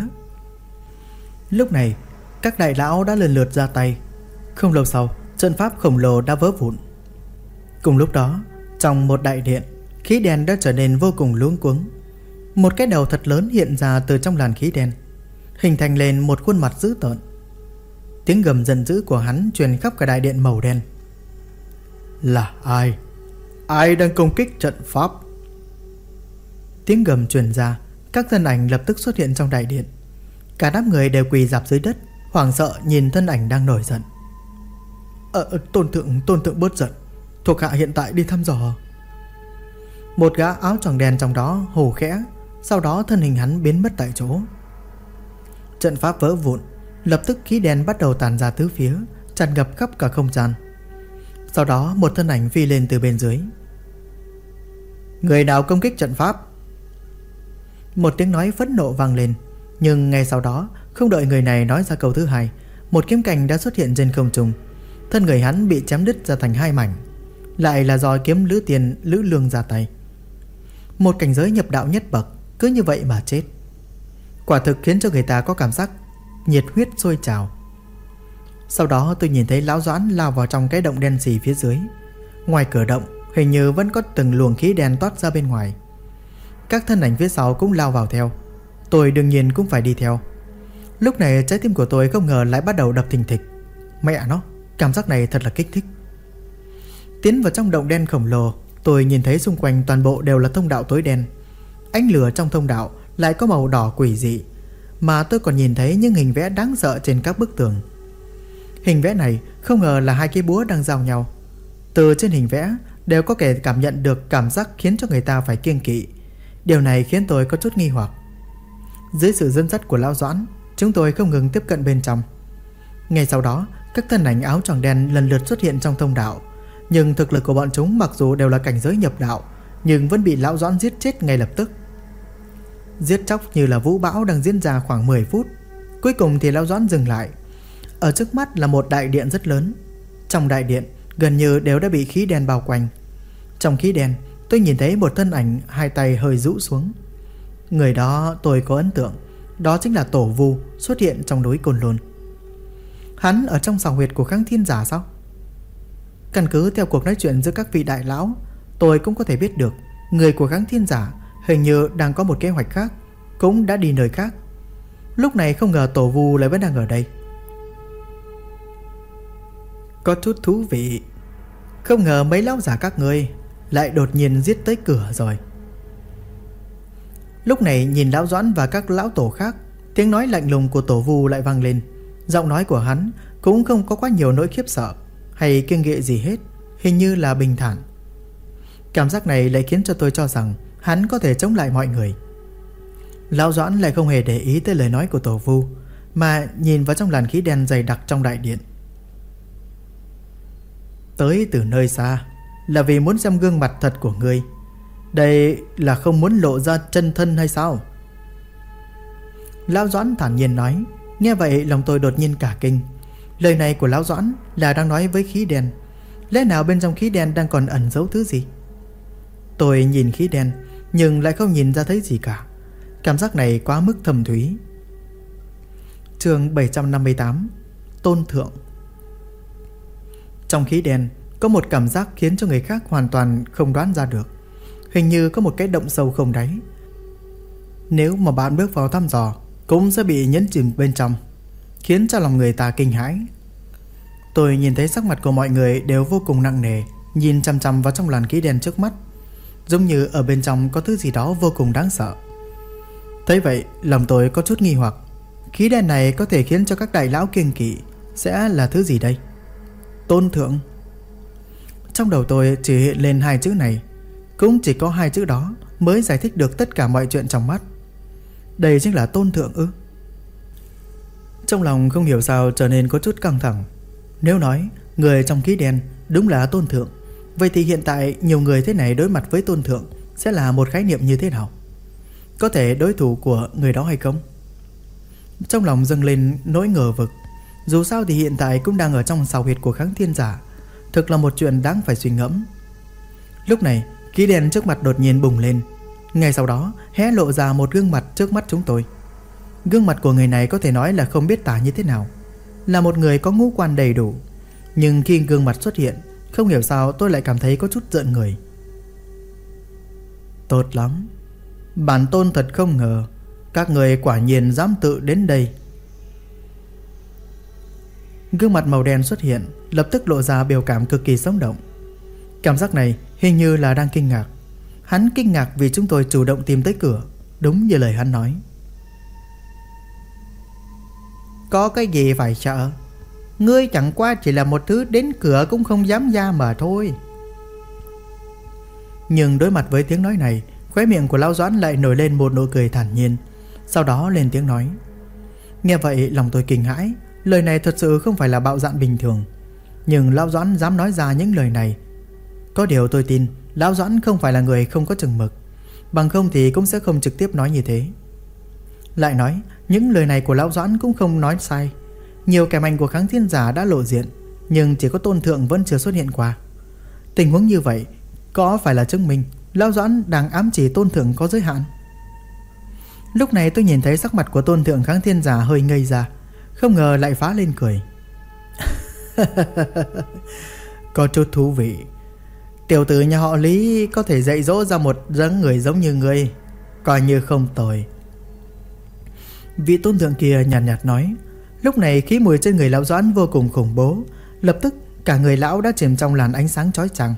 Speaker 1: Lúc này các đại lão đã lần lượt ra tay. Không lâu sau, trận pháp khổng lồ đã vỡ vụn. Cùng lúc đó, trong một đại điện, khí đen đã trở nên vô cùng luống cuống. Một cái đầu thật lớn hiện ra từ trong làn khí đen, hình thành lên một khuôn mặt dữ tợn. Tiếng gầm giận dữ của hắn truyền khắp cả đại điện màu đen. Là ai? Ai đang công kích trận pháp? Tiếng gầm truyền ra, các thân ảnh lập tức xuất hiện trong đại điện. Cả đám người đều quỳ rạp dưới đất, hoảng sợ nhìn thân ảnh đang nổi giận. Tôn thượng bớt giận, thuộc hạ hiện tại đi thăm dò. Một gã áo choàng đen trong đó hô khẽ, sau đó thân hình hắn biến mất tại chỗ. Trận pháp vỡ vụn, lập tức khí đen bắt đầu tản ra tứ phía, tràn ngập khắp cả không gian. Sau đó một thân ảnh phi lên từ bên dưới. Người nào công kích trận pháp? Một tiếng nói phẫn nộ vang lên. Nhưng ngay sau đó, không đợi người này nói ra câu thứ hai, một kiếm cành đã xuất hiện trên không trung. Thân người hắn bị chém đứt ra thành hai mảnh. Lại là do kiếm Lữ Tiền Lữ Lương ra tay. Một cảnh giới nhập đạo nhất bậc cứ như vậy mà chết. Quả thực khiến cho người ta có cảm giác nhiệt huyết sôi trào. Sau đó tôi nhìn thấy lão Doãn lao vào trong cái động đen xì phía dưới. Ngoài cửa động hình như vẫn có từng luồng khí đen toát ra bên ngoài. Các thân ảnh phía sau cũng lao vào theo. Tôi đương nhiên cũng phải đi theo. Lúc này trái tim của tôi không ngờ lại bắt đầu đập thình thịch. Mẹ nó, cảm giác này thật là kích thích. Tiến vào trong động đen khổng lồ, tôi nhìn thấy xung quanh toàn bộ đều là thông đạo tối đen. Ánh lửa trong thông đạo lại có màu đỏ quỷ dị. Mà tôi còn nhìn thấy những hình vẽ đáng sợ trên các bức tường. Hình vẽ này không ngờ là hai cái búa đang giao nhau. Từ trên hình vẽ đều có thể cảm nhận được cảm giác khiến cho người ta phải kiêng kỵ. Điều này khiến tôi có chút nghi hoặc. Dưới sự dẫn dắt của lão Doãn, chúng tôi không ngừng tiếp cận bên trong. Ngay sau đó, các thân ảnh áo choàng đen lần lượt xuất hiện trong thông đạo. Nhưng thực lực của bọn chúng mặc dù đều là cảnh giới nhập đạo, nhưng vẫn bị lão Doãn giết chết ngay lập tức. Giết chóc như là vũ bão đang diễn ra khoảng 10 phút. Cuối cùng thì lão Doãn dừng lại. Ở trước mắt là một đại điện rất lớn. Trong đại điện gần như đều đã bị khí đen bao quanh. Trong khí đen tôi nhìn thấy một thân ảnh hai tay hơi rũ xuống. Người đó tôi có ấn tượng. Đó chính là Tổ Vu xuất hiện trong núi Côn Lôn. Hắn ở trong xào huyệt của Kháng Thiên Giả sao? Căn cứ theo cuộc nói chuyện giữa các vị đại lão, tôi cũng có thể biết được người của Kháng Thiên Giả hình như đang có một kế hoạch khác, cũng đã đi nơi khác. Lúc này không ngờ Tổ Vu lại vẫn đang ở đây. Có chút thú vị. Không ngờ mấy lão giả các ngươi lại đột nhiên giết tới cửa rồi. Lúc này nhìn lão Doãn và các lão tổ khác, tiếng nói lạnh lùng của Tổ Vu lại vang lên. Giọng nói của hắn cũng không có quá nhiều nỗi khiếp sợ hay kiêng kỵ gì hết, hình như là bình thản. Cảm giác này lại khiến cho tôi cho rằng hắn có thể chống lại mọi người. Lão Doãn lại không hề để ý tới lời nói của Tổ Vu, mà nhìn vào trong làn khí đen dày đặc trong đại điện. Tới từ nơi xa là vì muốn xem gương mặt thật của ngươi. Đây là không muốn lộ ra chân thân hay sao? Lão Doãn thản nhiên nói. Nghe vậy lòng tôi đột nhiên cả kinh. Lời này của lão Doãn là đang nói với khí đen. Lẽ nào bên trong khí đen đang còn ẩn giấu thứ gì? Tôi nhìn khí đen nhưng lại không nhìn ra thấy gì cả. Cảm giác này quá mức thâm thúy. Chương 758 Tôn Thượng. Trong khí đen có một cảm giác khiến cho người khác hoàn toàn không đoán ra được. Hình như có một cái động sâu không đáy. Nếu mà bạn bước vào thăm dò cũng sẽ bị nhấn chìm bên trong, khiến cho lòng người ta kinh hãi. Tôi nhìn thấy sắc mặt của mọi người đều vô cùng nặng nề, nhìn chằm chằm vào trong làn khí đen trước mắt, giống như ở bên trong có thứ gì đó vô cùng đáng sợ. Thấy vậy lòng tôi có chút nghi hoặc. Khí đen này có thể khiến cho các đại lão kiêng kỵ, sẽ là thứ gì đây? Tôn Thượng. Trong đầu tôi chỉ hiện lên hai chữ này. Cũng chỉ có hai chữ đó mới giải thích được tất cả mọi chuyện trong mắt. Đây chính là Tôn Thượng ư? Trong lòng không hiểu sao trở nên có chút căng thẳng. Nếu nói Người trong khí đen đúng là Tôn Thượng. Vậy thì hiện tại nhiều người thế này đối mặt với Tôn Thượng sẽ là một khái niệm như thế nào? Có thể đối thủ của người đó hay không? Trong lòng dâng lên nỗi ngờ vực. Dù sao thì hiện tại cũng đang ở trong sào huyệt của Kháng Thiên Giả. Thực là một chuyện đáng phải suy ngẫm. Lúc này khí đen trước mặt đột nhiên bùng lên. Ngay sau đó hé lộ ra một gương mặt trước mắt chúng tôi. Gương mặt của người này có thể nói là không biết tả như thế nào. Là một người có ngũ quan đầy đủ. Nhưng khi gương mặt xuất hiện, không hiểu sao tôi lại cảm thấy có chút rợn người. Tốt lắm. Bản tôn thật không ngờ các người quả nhiên dám tự đến đây. Gương mặt màu đen xuất hiện, lập tức lộ ra biểu cảm cực kỳ sống động. Cảm giác này hình như là đang kinh ngạc. Hắn kinh ngạc vì chúng tôi chủ động tìm tới cửa. Đúng như lời hắn nói. Có cái gì phải sợ? Ngươi chẳng qua chỉ là một thứ đến cửa cũng không dám ra mà thôi. Nhưng đối mặt với tiếng nói này, khóe miệng của Lão Doãn lại nổi lên một nụ cười thản nhiên. Sau đó lên tiếng nói. Nghe vậy lòng tôi kinh hãi. Lời này thật sự không phải là bạo dạn bình thường. Nhưng Lão Doãn dám nói ra những lời này. Có điều tôi tin Lão Doãn không phải là người không có chừng mực. Bằng không thì cũng sẽ không trực tiếp nói như thế. Lại nói, những lời này của Lão Doãn cũng không nói sai. Nhiều kẻ mạnh của Kháng Thiên Giả đã lộ diện, nhưng chỉ có Tôn Thượng vẫn chưa xuất hiện qua. Tình huống như vậy có phải là chứng minh Lão Doãn đang ám chỉ Tôn Thượng có giới hạn? Lúc này tôi nhìn thấy sắc mặt của Tôn Thượng Kháng Thiên Giả hơi ngây ra. Không ngờ lại phá lên cười. Có chút thú vị. Tiểu tử nhà họ Lý có thể dạy dỗ ra một dáng người giống như ngươi, coi như không tồi. Vị Tôn Thượng kia nhàn nhạt nói. Lúc này khí mùi trên người Lão Doãn vô cùng khủng bố. Lập tức cả người lão đã chìm trong làn ánh sáng chói chang.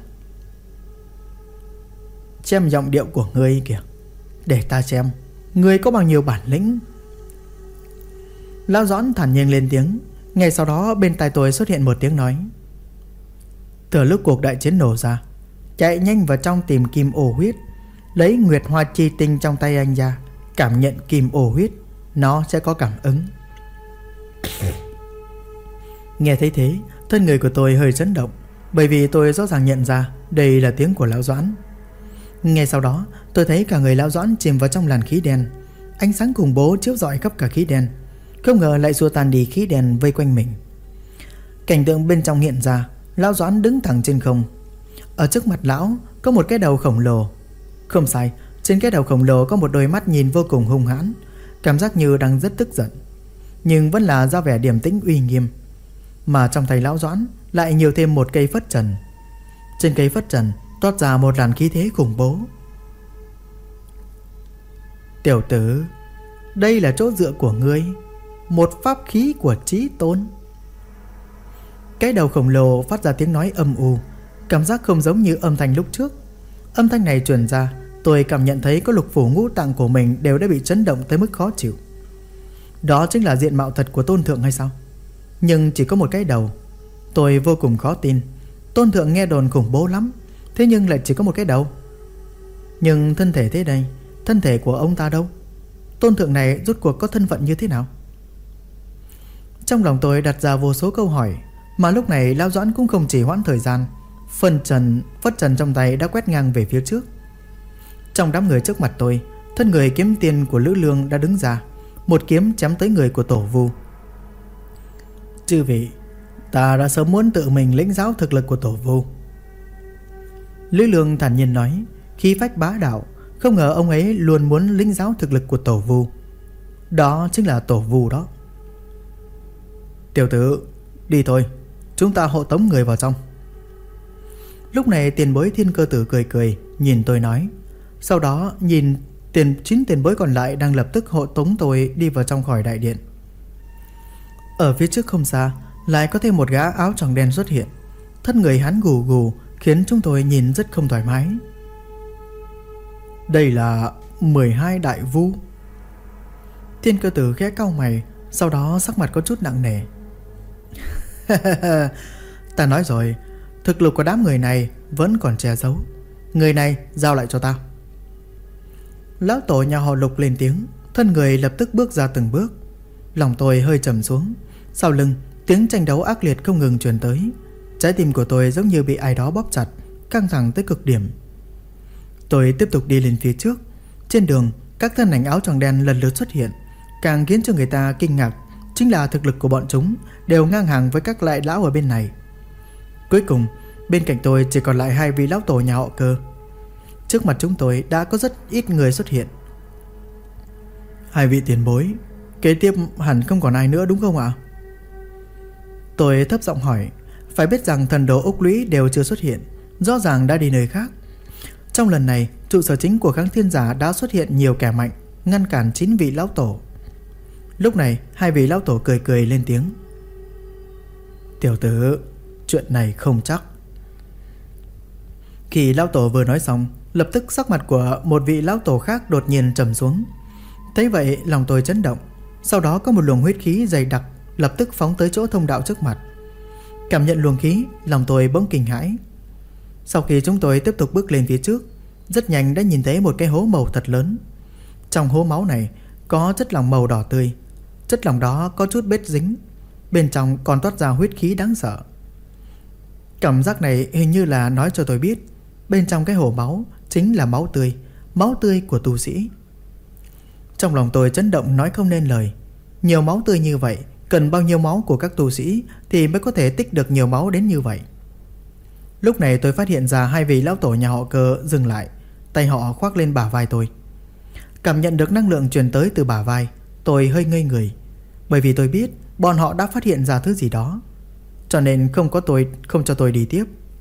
Speaker 1: Xem giọng điệu của ngươi kìa. Để ta xem ngươi có bao nhiêu bản lĩnh. Lão Doãn thản nhiên lên tiếng. Ngay sau đó bên tai tôi xuất hiện một tiếng nói. Từ lúc cuộc đại chiến nổ ra, chạy nhanh vào trong tìm kim ô huyết, lấy Nguyệt Hoa Chi Tinh trong tay anh ra, cảm nhận kim ô huyết, nó sẽ có cảm ứng. Nghe thấy thế, thân người của tôi hơi chấn động, bởi vì tôi rõ ràng nhận ra đây là tiếng của Lão Doãn. Ngay sau đó tôi thấy cả người Lão Doãn chìm vào trong làn khí đen. Ánh sáng khủng bố chiếu rọi khắp cả khí đen, không ngờ lại xua tan đi khí đen vây quanh mình. Cảnh tượng bên trong hiện ra, Lão Doãn đứng thẳng trên không. Ở trước mặt lão có một cái đầu khổng lồ. Không sai, trên cái đầu khổng lồ có một đôi mắt nhìn vô cùng hung hãn, cảm giác như đang rất tức giận, nhưng vẫn là ra vẻ điềm tĩnh uy nghiêm. Mà trong tay Lão Doãn lại nhiều thêm một cây phất trần. Trên cây phất trần toát ra một làn khí thế khủng bố. Tiểu tử, đây là chỗ dựa của ngươi, một pháp khí của Chí Tôn. Cái đầu khổng lồ phát ra tiếng nói âm u, cảm giác không giống như âm thanh lúc trước. Âm thanh này truyền ra, tôi cảm nhận thấy có lục phủ ngũ tạng của mình đều đã bị chấn động tới mức khó chịu. Đó chính là diện mạo thật của Tôn Thượng hay sao? Nhưng chỉ có một cái đầu. Tôi vô cùng khó tin. Tôn Thượng nghe đồn khủng bố lắm, thế nhưng lại chỉ có một cái đầu. Nhưng thân thể thế đây, thân thể của ông ta đâu? Tôn Thượng này rốt cuộc có thân phận như thế nào? Trong lòng tôi đặt ra vô số câu hỏi. Mà lúc này Lão Doãn cũng không chỉ hoãn thời gian. Phất trần trong tay đã quét ngang về phía trước. Trong đám người trước mặt tôi, thân người kiếm tiên của Lữ Lương đã đứng ra, một kiếm chém tới người của Tổ Vu. Chư vị, ta đã sớm muốn tự mình lĩnh giáo thực lực của Tổ Vu. Lữ Lương thản nhiên nói, khí phách bá đạo. Không ngờ ông ấy luôn muốn lĩnh giáo thực lực của Tổ Vu. Đó chính là Tổ Vu đó. Tiểu tử, đi thôi, chúng ta hộ tống người vào trong. Lúc này tiền bối Thiên Cơ Tử cười cười nhìn tôi nói. Sau đó nhìn chín tiền bối còn lại đang lập tức hộ tống tôi đi vào trong khỏi đại điện. Ở phía trước không xa lại có thêm một gã áo choàng đen xuất hiện. Thân người hắn gù gù khiến chúng tôi nhìn rất không thoải mái. Đây là 12 đại vu. Thiên Cơ Tử khẽ cau mày, sau đó sắc mặt có chút nặng nề. Ta nói rồi, thực lực của đám người này vẫn còn che giấu. Người này giao lại cho ta. Lão tổ nhà họ Lục lên tiếng, thân người lập tức bước ra từng bước. Lòng tôi hơi trầm xuống. Sau lưng tiếng tranh đấu ác liệt không ngừng truyền tới. Trái tim của tôi giống như bị ai đó bóp chặt, căng thẳng tới cực điểm. Tôi tiếp tục đi lên phía trước. Trên đường, các thân ảnh áo choàng đen lần lượt xuất hiện. Càng khiến cho người ta kinh ngạc chính là thực lực của bọn chúng đều ngang hàng với các đại lão ở bên này. Cuối cùng, bên cạnh tôi chỉ còn lại 2 vị lão tổ nhà họ Cơ. Trước mặt chúng tôi đã có rất ít người xuất hiện. 2 vị tiền bối, kế tiếp hẳn không còn ai nữa đúng không ạ? Tôi thấp giọng hỏi. Phải biết rằng thần đồ Úc Lũy đều chưa xuất hiện, rõ ràng đã đi nơi khác. Trong lần này, trụ sở chính của Kháng Thiên Giả đã xuất hiện nhiều kẻ mạnh, ngăn cản 9 vị lão tổ. Lúc này 2 vị lão tổ cười cười lên tiếng. Tiểu tử, chuyện này không chắc. Khi lão tổ vừa nói xong, lập tức sắc mặt của một vị lão tổ khác đột nhiên trầm xuống. Thấy vậy lòng tôi chấn động. Sau đó có một luồng huyết khí dày đặc lập tức phóng tới chỗ thông đạo trước mặt. Cảm nhận luồng khí, lòng tôi bỗng kinh hãi. Sau khi chúng tôi tiếp tục bước lên phía trước, rất nhanh đã nhìn thấy một cái hố màu thật lớn. Trong hố máu này có chất lỏng màu đỏ tươi. Chất lỏng đó có chút bết dính, bên trong còn toát ra huyết khí đáng sợ. Cảm giác này hình như là nói cho tôi biết bên trong cái hố máu chính là máu tươi của tu sĩ. Trong lòng tôi chấn động nói không nên lời. Nhiều máu tươi như vậy, cần bao nhiêu máu của các tu sĩ thì mới có thể tích được nhiều máu đến như vậy. Lúc này tôi phát hiện ra 2 vị lão tổ nhà họ Cơ dừng lại, tay họ khoác lên bả vai tôi. Cảm nhận được năng lượng truyền tới từ bả vai, tôi hơi ngây người, bởi vì tôi biết bọn họ đã phát hiện ra thứ gì đó, cho nên không cho tôi đi tiếp.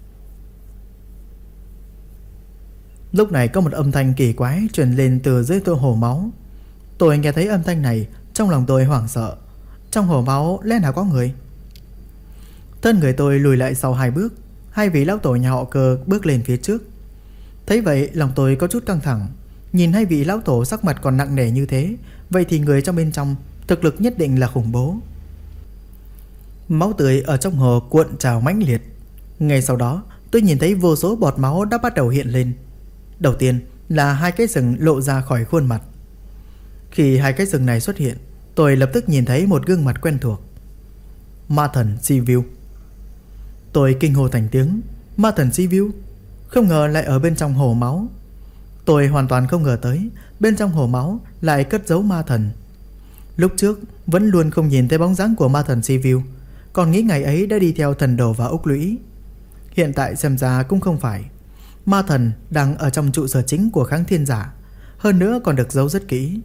Speaker 1: Lúc này có một âm thanh kỳ quái truyền lên từ dưới tôi hồ máu. Tôi nghe thấy âm thanh này, trong lòng tôi hoảng sợ. Trong hồ máu lẽ nào có người? Thân người tôi lùi lại sau 2 bước. 2 vị lão tổ nhà họ Cơ bước lên phía trước. Thấy vậy lòng tôi có chút căng thẳng. Nhìn 2 vị lão tổ sắc mặt còn nặng nề như thế, vậy thì người trong bên trong thực lực nhất định là khủng bố. Máu tươi ở trong hồ cuộn trào mãnh liệt. Ngay sau đó tôi nhìn thấy vô số bọt máu đã bắt đầu hiện lên. Đầu tiên là 2 cái sừng lộ ra khỏi khuôn mặt. Khi 2 cái sừng này xuất hiện, tôi lập tức nhìn thấy một gương mặt quen thuộc. Ma thần Sivu. Tôi kinh hô thành tiếng. Ma thần Sivu? Không ngờ lại ở bên trong hồ máu. Tôi hoàn toàn không ngờ tới bên trong hồ máu lại cất giấu ma thần. Lúc trước vẫn luôn không nhìn thấy bóng dáng của ma thần Sivu, còn nghĩ ngày ấy đã đi theo thần đồ và Úc Lũy. Hiện tại xem ra cũng không phải. Ma thần đang ở trong trụ sở chính của Kháng Thiên Giả, hơn nữa còn được giấu rất kỹ.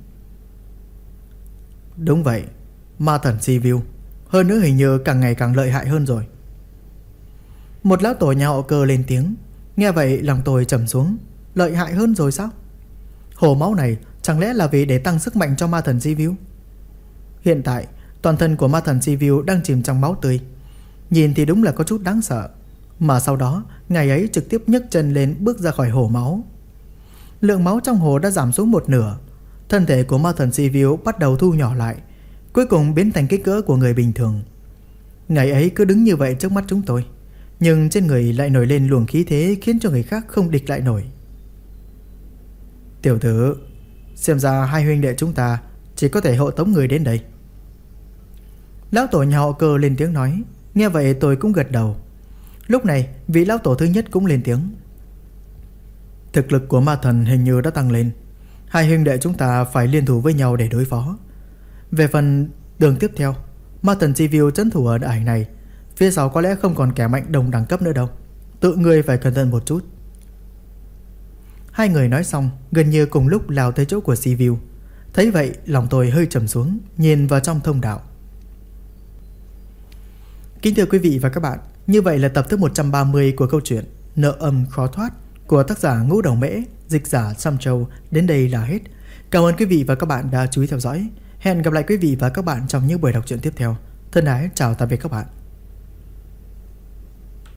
Speaker 1: Đúng vậy, ma thần Sivu, hơn nữa hình như càng ngày càng lợi hại hơn rồi. Một lão tổ nhà họ Cơ lên tiếng. Nghe vậy lòng tôi trầm xuống. Lợi hại hơn rồi sao? Hồ máu này chẳng lẽ là vì để tăng sức mạnh cho ma thần Sivu? Hiện tại toàn thân của ma thần Sivu đang chìm trong máu tươi, nhìn thì đúng là có chút đáng sợ. Mà sau đó ngày ấy trực tiếp nhấc chân lên bước ra khỏi hồ máu. Lượng máu trong hồ đã giảm xuống 1/2. Thân thể của ma thần Sivu bắt đầu thu nhỏ lại, cuối cùng biến thành kích cỡ của người bình thường. Ngày ấy cứ đứng như vậy trước mắt chúng tôi, nhưng trên người lại nổi lên luồng khí thế khiến cho người khác không địch lại nổi. Tiểu tử, xem ra 2 huynh đệ chúng ta chỉ có thể hộ tống người đến đây. Lão tổ nhà họ Cơ lên tiếng nói. Nghe vậy tôi cũng gật đầu. Lúc này vị lão tổ thứ nhất cũng lên tiếng. Thực lực của ma thần hình như đã tăng lên, 2 huynh đệ chúng ta phải liên thủ với nhau để đối phó. Về phần đường tiếp theo, ma thần Sivu trấn thủ ở ải này, phía sau có lẽ không còn kẻ mạnh đồng đẳng cấp nữa đâu. Tự ngươi phải cẩn thận một chút. 2 người nói xong gần như cùng lúc lao tới chỗ của Sivu. Thấy vậy lòng tôi hơi trầm xuống, nhìn vào trong thông đạo. Kính thưa quý vị và các bạn, như vậy là tập thứ 130 của câu chuyện Nợ Âm Khó Thoát của tác giả Ngũ Đầu Mễ, dịch giả Sam Châu đến đây là hết. Cảm ơn quý vị và các bạn đã chú ý theo dõi. Hẹn gặp lại quý vị và các bạn trong những buổi đọc truyện tiếp theo. Thân ái chào tạm biệt các bạn.